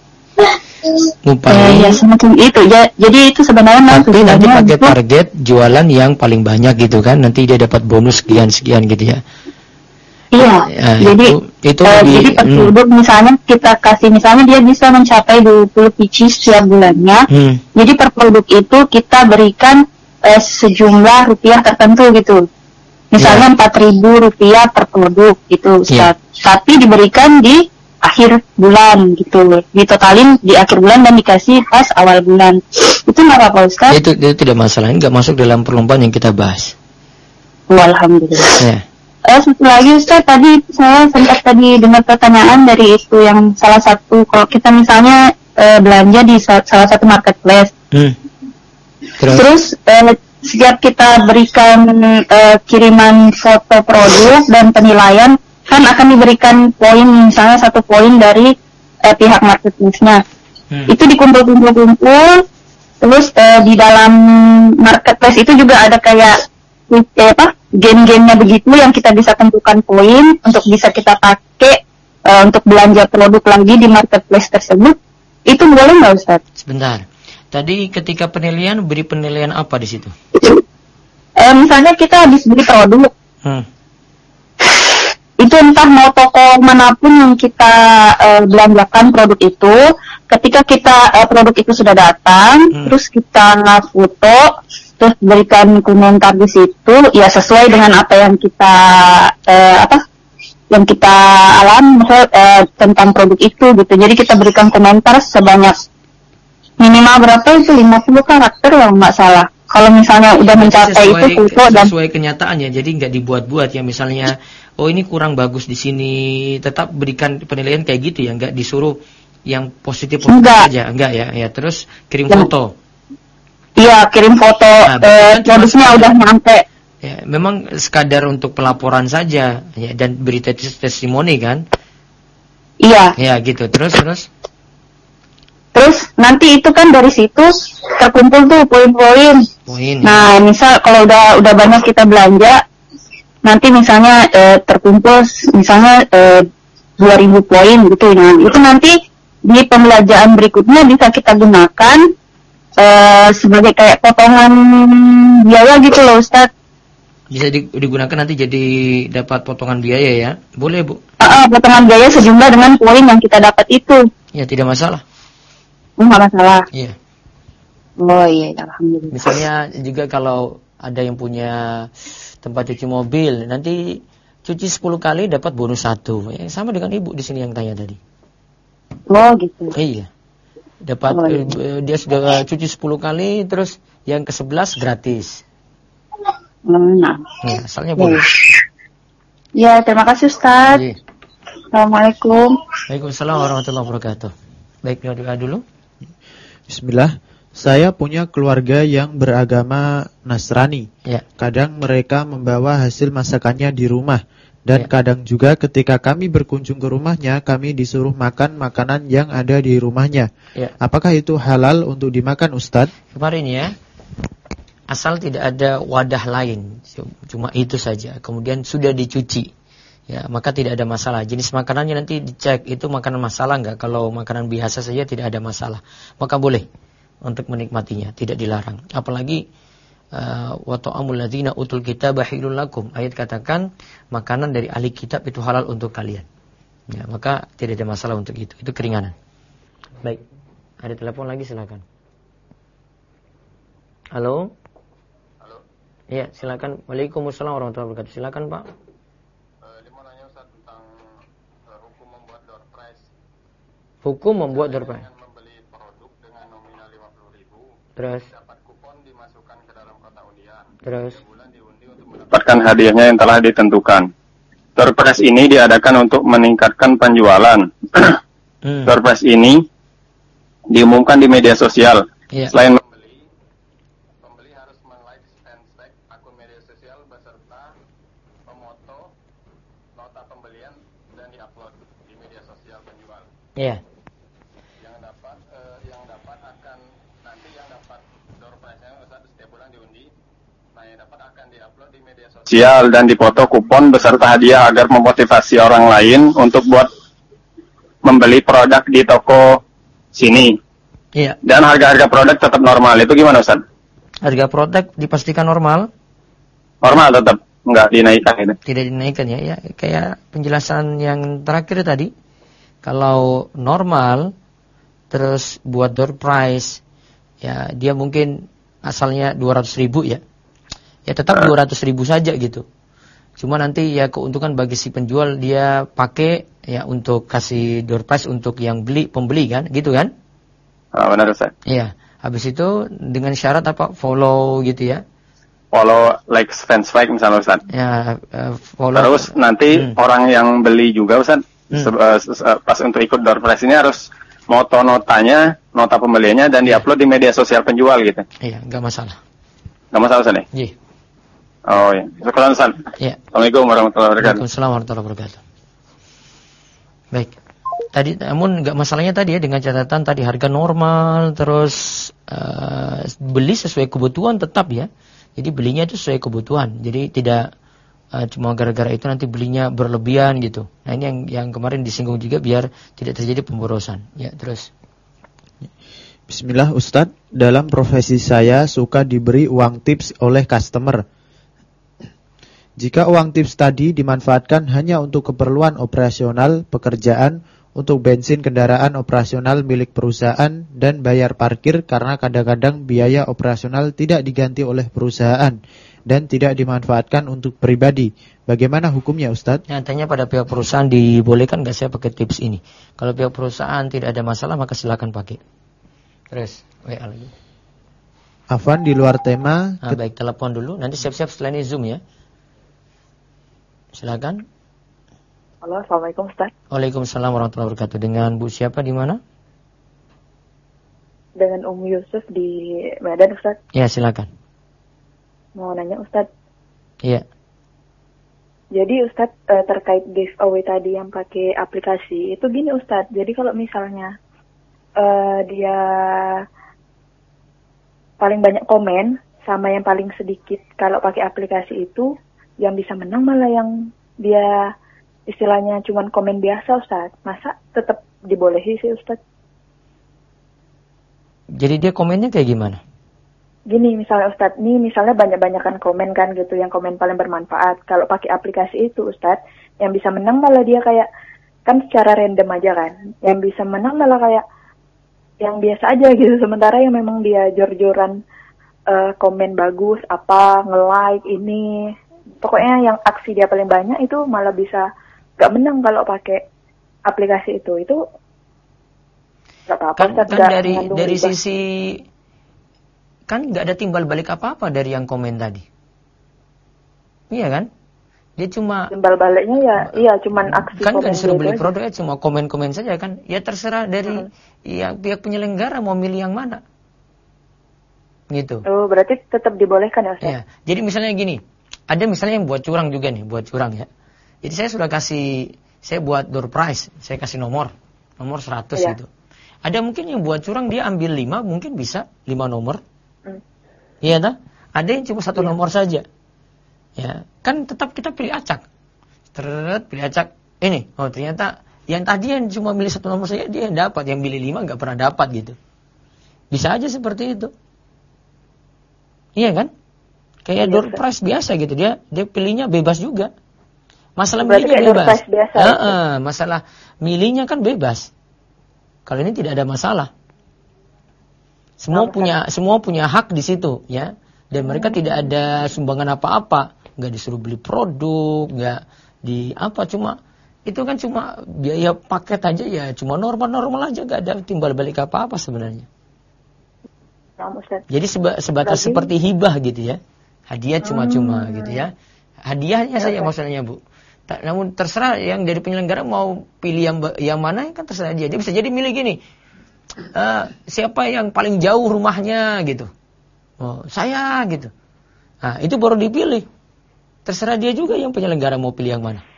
Ya semacam itu ya. Jadi itu sebenarnya tapi nanti pakai target jualan yang paling banyak gitu kan, nanti dia dapat bonus sekian gitu ya. Iya. Ya, jadi jadi per produk misalnya kita kasih, misalnya dia bisa mencapai 20 pieces setiap bulannya. Jadi per produk itu kita berikan sejumlah rupiah tertentu gitu. Misalnya 4.000 rupiah per produk gitu Ustaz. Tapi diberikan di akhir bulan gitu, ditotalin di akhir bulan dan dikasih pas awal bulan. Itu nggak apa-apa Ustaz? Itu tidak masalah, nggak masuk dalam perlombaan yang kita bahas. Alhamdulillah. Ya. Satu lagi Ustaz, tadi saya sempat dengar pertanyaan dari itu yang salah satu, kalau kita misalnya belanja di salah satu marketplace. Terus setiap kita berikan kiriman foto produk dan penilaian, kan akan diberikan poin, misalnya 1 poin dari pihak marketplace-nya. Itu dikumpul-kumpul, terus di dalam marketplace itu juga ada kayak game-gamenya begitu yang kita bisa tentukan poin untuk bisa kita pakai untuk belanja produk lagi di marketplace tersebut. Itu boleh nggak Ustaz? Sebentar. Tadi ketika penilaian, beri penilaian apa di situ? Misalnya kita habis beli produk. Itu entah mau toko manapun yang kita belanjakan produk itu, ketika produk itu sudah datang, terus kita foto, terus berikan komentar di situ, ya sesuai dengan apa yang kita yang kita alami tentang produk itu gitu. Jadi kita berikan komentar sebanyak minimal berapa itu 50 karakter kalau nggak salah. Kalau misalnya udah mencapai itu foto dan sesuai kenyataannya, jadi nggak dibuat-buat ya, misalnya oh ini kurang bagus di sini, tetap berikan penilaian kayak gitu ya, nggak disuruh yang positif aja, enggak ya. Terus kirim foto. Iya, kirim foto produksnya udah nyampe. Ya, memang sekadar untuk pelaporan saja ya, dan beri testimoni kan? Iya. Ya gitu. Terus nanti itu kan dari situ terkumpul tuh poin-poin. Nah, misal kalau udah banyak kita belanja, nanti misalnya terkumpul misalnya 2.000 poin gitu. Nah, itu nanti di pembelanjaan berikutnya bisa kita gunakan sebagai kayak potongan biaya gitu loh, Ustadz. Bisa digunakan nanti jadi dapat potongan biaya ya? Boleh, Bu? Potongan biaya sejumlah dengan poin yang kita dapat itu. Ya, tidak masalah. Nggak masalah. Iya. Oh iya, alhamdulillah. Misalnya juga kalau ada yang punya tempat cuci mobil, nanti cuci 10 kali dapat bonus 1. Ya, sama dengan Ibu di sini yang tanya tadi. Oh gitu. Iya. Dapat dia sudah cuci 10 kali, terus yang ke-11 gratis. Nah. Ya, asalnya boleh. Ya, terima kasih Ustaz. Iya. Assalamualaikum. Waalaikumsalam warahmatullahi wabarakatuh. Baik, doa dulu. Bismillah. Saya punya keluarga yang beragama Nasrani. Ya. Kadang mereka membawa hasil masakannya di rumah. Dan kadang juga ketika kami berkunjung ke rumahnya, kami disuruh makan makanan yang ada di rumahnya. Ya. Apakah itu halal untuk dimakan, Ustadz? Kemarin ya, asal tidak ada wadah lain, cuma itu saja. Kemudian sudah dicuci, ya maka tidak ada masalah. Jenis makanannya nanti dicek, itu makanan masalah enggak? Kalau makanan biasa saja tidak ada masalah, maka boleh untuk menikmatinya, tidak dilarang. Apalagi wa ta'amul ladzina utul kitaba halal lakum. Ayat katakan makanan dari ahli kitab itu halal untuk kalian. Ya, maka tidak ada masalah untuk itu. Itu keringanan. Baik. Ada telepon lagi, silakan. Halo? Halo? Iya, silakan. Waalaikumsalam warahmatullahi wabarakatuh. Silakan, Pak. Dia mau nanya Ustaz tentang hukum membuat door prize. Hukum membuat door prize. Membeli produk dengan nominal 50.000. Terus dapat kupon dimasukkan ke dalam kotak undian. Terus bulan diundi untuk mendapatkan hadiahnya yang telah ditentukan. Door prize ini diadakan untuk meningkatkan penjualan. Door prize ini diumumkan di media sosial. Selain pembeli harus men-like and tag akun media sosial beserta memoto nota pembelian dan diupload di media sosial penjual. Iya. Yang dapat akan nanti yang dapat door prize-nya setiap bulan diundi. Nah, yang dapat akan diupload di media sosial dan dipoto kupon beserta hadiah agar memotivasi orang lain untuk buat membeli produk di toko sini. Iya. Dan harga-harga produk tetap normal. Itu gimana, Ustaz? Harga produk dipastikan normal? Normal tetap, enggak dinaikkan itu. Tidak dinaikkan ya. Ya, kayak penjelasan yang terakhir tadi. Kalau normal terus buat door prize, ya dia mungkin asalnya 200.000 ya. Ya tetap 200.000 saja gitu. Cuma nanti ya keuntungan bagi si penjual, dia pakai ya untuk kasih door prize untuk yang pembeli kan, gitu kan? Benar, Ustaz. Iya. Habis itu dengan syarat apa? Follow gitu ya. Follow, like, fans like misalnya, Ustaz. Ya, follow. Terus nanti orang yang beli juga, Ustaz, pas untuk ikut door prize ini harus moto notanya, nota pembeliannya dan diupload di media sosial penjual gitu. Iya, enggak masalah. Enggak masalah, Ustaz ya? Iya. Oh iya. Syukuran, Ustaz. Iya. Assalamualaikum warahmatullahi wabarakatuh. Waalaikumsalam warahmatullahi wabarakatuh. Baik. Tadi namun enggak masalahnya tadi ya dengan catatan tadi harga normal terus beli sesuai kebutuhan tetap ya. Jadi belinya itu sesuai kebutuhan. Jadi tidak cuma gara-gara itu nanti belinya berlebihan gitu. Nah, ini yang kemarin disinggung juga biar tidak terjadi pemborosan. Ya, terus. Bismillah, Ustadz, dalam profesi saya suka diberi uang tips oleh customer. Jika uang tips tadi dimanfaatkan hanya untuk keperluan operasional pekerjaan, untuk bensin kendaraan operasional milik perusahaan dan bayar parkir karena kadang-kadang biaya operasional tidak diganti oleh perusahaan dan tidak dimanfaatkan untuk pribadi. Bagaimana hukumnya, Ustadz? Tanya pada pihak perusahaan dibolehkan nggak saya pakai tips ini? Kalau pihak perusahaan tidak ada masalah maka silakan pakai. Terus, WA lagi. Afwan di luar tema. Baik, telepon dulu. Nanti siap-siap setelah ini Zoom ya. Silakan. Halo, Assalamualaikum Ustaz. Waalaikumsalam warahmatullahi wabarakatuh. Dengan Bu siapa di mana? Dengan Yusuf di Medan, Ustaz. Ya, silakan. Mau nanya Ustaz. Iya. Jadi Ustaz terkait giveaway tadi yang pakai aplikasi, itu gini Ustaz. Jadi kalau misalnya dia paling banyak komen sama yang paling sedikit. Kalau pakai aplikasi itu, yang bisa menang malah yang dia istilahnya cuman komen biasa, Ustaz. Masa tetap dibolehi sih, Ustaz? Jadi dia komennya kayak gimana? Gini misalnya Ustaz, nih misalnya banyak-banyakan komen kan gitu, yang komen paling bermanfaat. Kalau pakai aplikasi itu Ustaz, yang bisa menang malah dia kayak, kan secara random aja kan. Yang bisa menang malah kayak yang biasa aja gitu. Sementara yang memang dia jor-joran komen bagus, apa, nge-like ini. Pokoknya yang aksi dia paling banyak itu malah bisa gak menang kalau pakai aplikasi itu. Itu gak apa-apa. Kan dari sisi, kan gak ada timbal balik apa-apa dari yang komen tadi. Iya kan? Dia cuma timbal baliknya ya, iya cuman aksi kan komen. Kan gak disuruh beli produk ya, cuma komen-komen saja kan. Ya terserah dari yang pihak penyelenggara mau milih yang mana. Gitu. Oh, berarti tetap dibolehkan ya, Ustaz? Ya. Jadi misalnya gini, ada misalnya yang buat curang juga nih, buat curang ya. Jadi saya sudah saya buat door prize, saya kasih nomor 100 gitu. Ada mungkin yang buat curang dia ambil 5, mungkin bisa 5 nomor. Iya dah. Ada yang cuma 1 nomor saja. Ya, kan tetap kita pilih acak. Pilih acak. Ini, oh ternyata yang tadi yang cuma milih 1 nomor saja dia yang dapat, yang milih 5 nggak pernah dapat gitu. Bisa aja seperti itu. Iya kan? Kayak door prize biasa gitu, dia pilihnya bebas juga. Masalah milihnya bebas. Masalah milihnya kan bebas. Kalau ini tidak ada masalah. Semua punya hak di situ ya. Dan mereka tidak ada sumbangan apa-apa, nggak disuruh beli produk, nggak di apa, cuma itu kan cuma biaya paket aja ya, cuma normal-normal aja, nggak ada timbal balik apa-apa sebenarnya. Jadi sebatas seperti hibah gitu ya, hadiah cuma-cuma gitu ya, hadiahnya saja maksudnya Bu. Namun terserah yang dari penyelenggara mau pilih yang mana kan terserah dia. Dia bisa jadi milih gini, siapa yang paling jauh rumahnya gitu, oh saya gitu. Nah itu baru dipilih. Terserah dia juga yang penyelenggara mau pilih yang mana.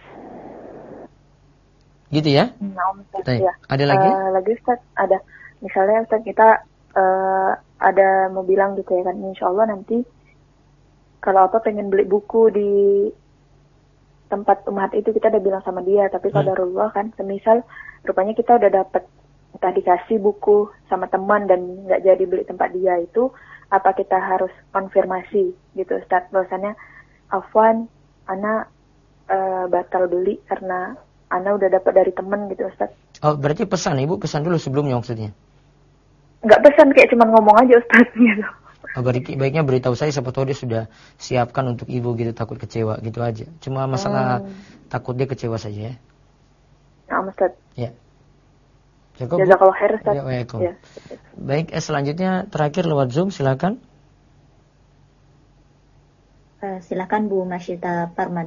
Gitu ya? Ya. Ada lagi? Lagi Ustaz, ada. Misalnya Ustaz kita ada mau bilang gitu ya kan, insya Allah nanti kalau apa pengen beli buku di tempat Ummahat itu kita udah bilang sama dia, tapi qadarullah kan, semisal rupanya kita udah dapat entah dikasih buku sama teman dan nggak jadi beli tempat dia, itu apa kita harus konfirmasi gitu Ustaz, bahwasannya afwan ana batal beli karena ana udah dapat dari teman gitu Ustaz. Oh berarti pesan, Ibu pesan dulu sebelumnya maksudnya? Nggak pesan, kayak cuma ngomong aja Ustaz gitu. Oh, baiknya beritahu saya, siapa tahu dia sudah siapkan untuk Ibu gitu, takut kecewa gitu aja. Cuma masalah takut dia kecewa saja ya. Nah Ustaz. Ya. Jazakallah khair Ustaz. Ya. Baik, selanjutnya terakhir lewat Zoom silakan. Silakan Bu Masyita Parman.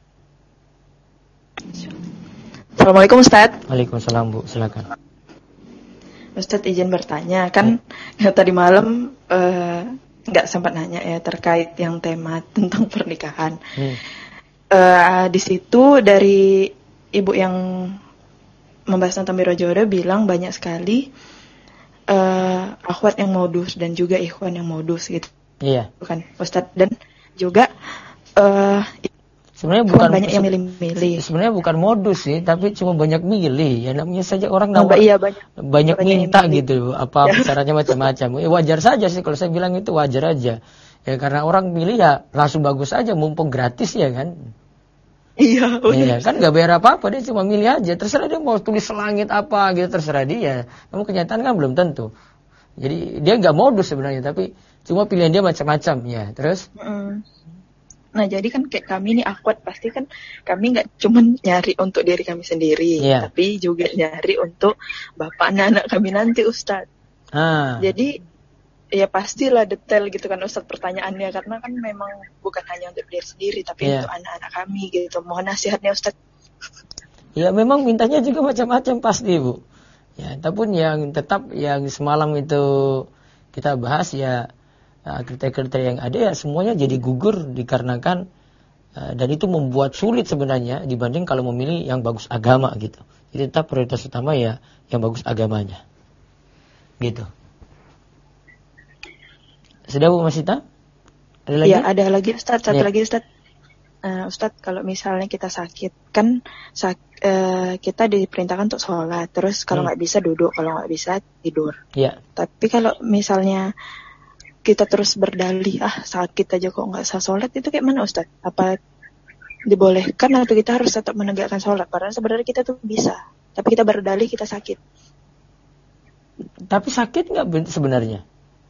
Assalamualaikum Ustaz. Waalaikumsalam Bu, silakan. Ustaz izin bertanya, kan tadi malam nggak sempat nanya ya terkait yang tema tentang pernikahan. Di situ dari ibu yang membahas tentang biro jodoh bilang banyak sekali akhwat yang modus dan juga ikhwan yang modus gitu. Iya. Bukan Ustaz, dan juga sebenarnya bukan banyak yang milih-milih. Sebenarnya bukan modus sih, tapi cuma banyak milih. Ya namanya saja orang banyak minta gitu, apa caranya macam-macam. Wajar saja sih kalau saya bilang itu wajar aja. Ya karena orang milih ya langsung bagus aja, mumpung gratis ya kan. Iya, iya kan nggak bayar apa-apa, dia cuma milih aja. Terserah dia mau tulis selangit apa gitu, terserah dia. Namun kenyataan kan belum tentu. Jadi dia nggak modus sebenarnya, tapi cuma pilihan dia macam-macam ya. Terus? Nah jadi kan kayak kami nih akhwat, pasti kan kami nggak cuma nyari untuk diri kami sendiri, tapi juga nyari untuk bapak anak kami nanti Ustadz. Jadi ya pastilah detail gitu kan Ustadz pertanyaannya, karena kan memang bukan hanya untuk diri sendiri, tapi untuk anak-anak kami gitu. Mohon nasihatnya Ustadz. Ya memang mintanya juga macam-macam pasti Bu. Ya, tapi yang tetap yang semalam itu kita bahas ya, kriteria-kriteria yang ada ya semuanya jadi gugur dikarenakan dan itu membuat sulit sebenarnya dibanding kalau memilih yang bagus agama gitu. Jadi tetap prioritas utama ya yang bagus agamanya. Gitu. Sudah Bu Masita? Ada lagi? Ya, ada lagi Ustaz, satu lagi Ustaz. Ustaz, kalau misalnya kita sakit, kan kita diperintahkan untuk sholat, terus kalau nggak bisa duduk, kalau nggak bisa tidur. Ya. Tapi kalau misalnya kita terus berdalih, sakit aja kok nggak usah sholat, itu kayak mana Ustaz? Apa dibolehkan atau kita harus tetap menegakkan sholat? Padahal sebenarnya kita tuh bisa, tapi kita berdalih kita sakit. Tapi sakit nggak sebenarnya?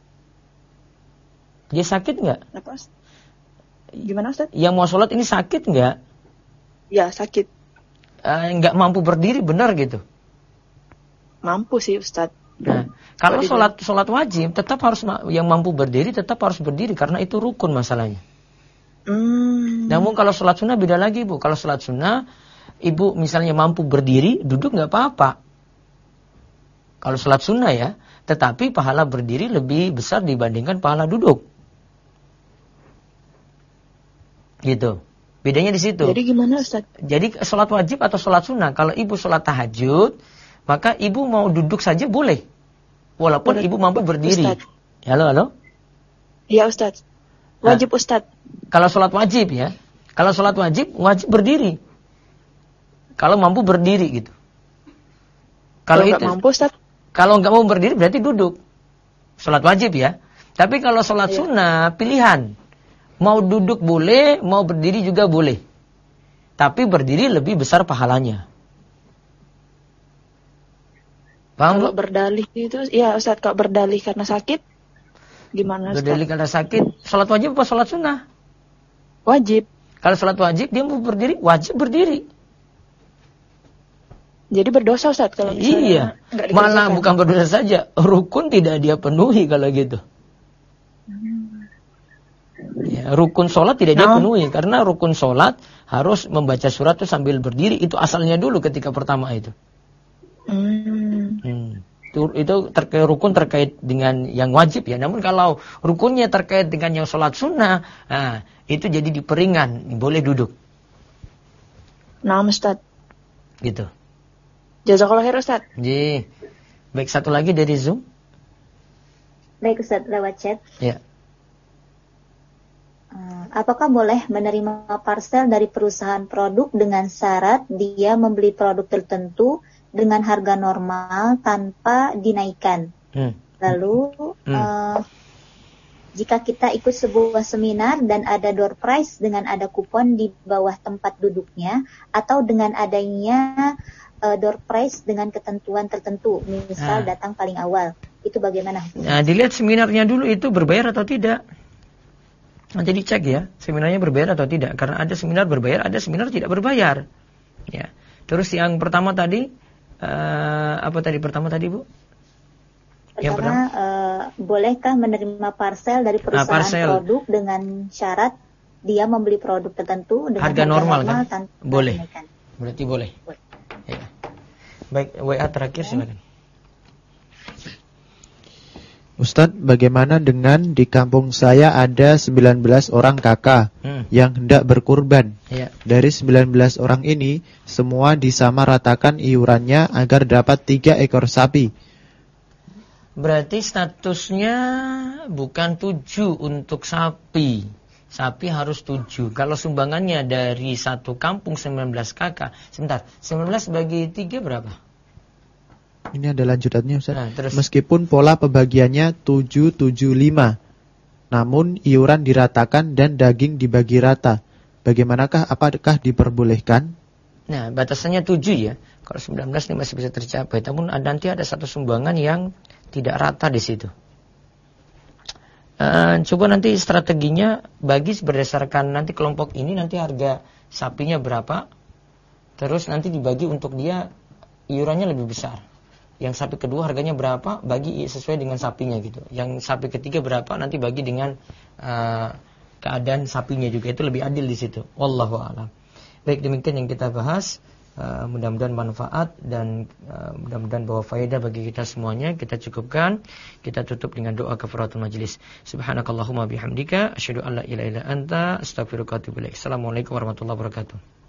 Dia sakit nggak? Apa? Gimana Ustaz? Yang mau sholat ini sakit nggak? Ya sakit. Nggak mampu berdiri, benar gitu? Mampu sih Ustaz. Nah, kalau sholat wajib tetap harus, yang mampu berdiri tetap harus berdiri karena itu rukun masalahnya. Namun kalau sholat sunnah beda lagi Bu. Kalau sholat sunnah, ibu misalnya mampu berdiri, duduk nggak apa-apa. Kalau sholat sunnah ya, tetapi pahala berdiri lebih besar dibandingkan pahala duduk. Gitu. Bedanya di situ. Jadi gimana Ustaz? Jadi sholat wajib atau sholat sunnah, kalau ibu sholat tahajud, maka ibu mau duduk saja boleh. Walaupun ibu mampu berdiri. Ustaz. Halo? Iya Ustaz. Wajib Ustaz. Kalau sholat wajib ya. Kalau sholat wajib berdiri. Kalau mampu berdiri gitu. Kalau nggak mampu Ustaz? Kalau nggak mau berdiri berarti duduk. Sholat wajib ya. Tapi kalau sholat sunnah pilihan. Mau duduk boleh, mau berdiri juga boleh. Tapi berdiri lebih besar pahalanya. Paham? Kalau berdalih itu, ya Ustaz, kalau berdalih karena sakit, gimana Ustaz? Berdalih karena sakit, sholat wajib apa sholat sunnah? Wajib. Kalau sholat wajib, dia mau berdiri, wajib berdiri. Jadi berdosa Ustaz kalau misalnya malah bukan berdosa saja, rukun tidak dia penuhi kalau gitu. Ya, rukun sholat tidak dia penuhi, karena rukun sholat harus membaca surat itu sambil berdiri, itu asalnya dulu ketika pertama itu. Itu rukun terkait dengan yang wajib ya. Namun kalau rukunnya terkait dengan yang sholat sunnah, itu jadi diperingan, boleh duduk. Nah Ustaz. Gitu. Jazakallah khair Ustaz. Ji. Baik, satu lagi dari Zoom. Baik Ustaz, lewat chat. Ya. Apakah boleh menerima parsel dari perusahaan produk dengan syarat dia membeli produk tertentu dengan harga normal tanpa dinaikkan? Lalu jika kita ikut sebuah seminar dan ada door prize dengan ada kupon di bawah tempat duduknya, atau dengan adanya door prize dengan ketentuan tertentu, misal datang paling awal, itu bagaimana? Nah, dilihat seminarnya dulu itu berbayar atau tidak. Nanti dicek ya, seminarnya berbayar atau tidak. Karena ada seminar berbayar, ada seminar tidak berbayar. Ya. Terus yang pertama tadi, apa tadi pertama tadi Bu? Pertama, bolehkah menerima parsel dari perusahaan produk dengan syarat dia membeli produk tertentu dengan harga normal kan? Boleh. Berarti boleh. Ya. Baik, WA terakhir silakan. Ustadz, bagaimana dengan di kampung saya ada 19 orang kakak yang hendak berkurban. Dari 19 orang ini, semua disamaratakan iurannya agar dapat 3 ekor sapi. Berarti statusnya bukan 7 untuk sapi. Sapi harus 7. Kalau sumbangannya dari satu kampung 19 kakak. Sebentar, 19 bagi 3 berapa? Ini ada lanjutannya Ustaz. Meskipun pola pembagiannya 7-7-5, namun iuran diratakan dan daging dibagi rata. Bagaimanakah, apakah diperbolehkan? Nah, batasannya 7 ya. Kalau 19 ini masih bisa tercapai. Namun nanti ada satu sumbangan yang tidak rata di situ. Coba nanti strateginya bagi berdasarkan nanti kelompok ini nanti harga sapinya berapa. Terus nanti dibagi untuk dia iurannya lebih besar. Yang sapi kedua harganya berapa, bagi sesuai dengan sapinya gitu. Yang sapi ketiga berapa, nanti bagi dengan keadaan sapinya juga. Itu lebih adil di situ. Wallahu a'lam. Baik, demikian yang kita bahas. Mudah-mudahan manfaat dan mudah-mudahan bawa faedah bagi kita semuanya. Kita cukupkan. Kita tutup dengan doa kafaratul majlis. Subhanakallahumma bihamdika asyhadu an la ilaha illa anta astaghfiruka wa atubu ilaik. Assalamualaikum warahmatullahi wabarakatuh.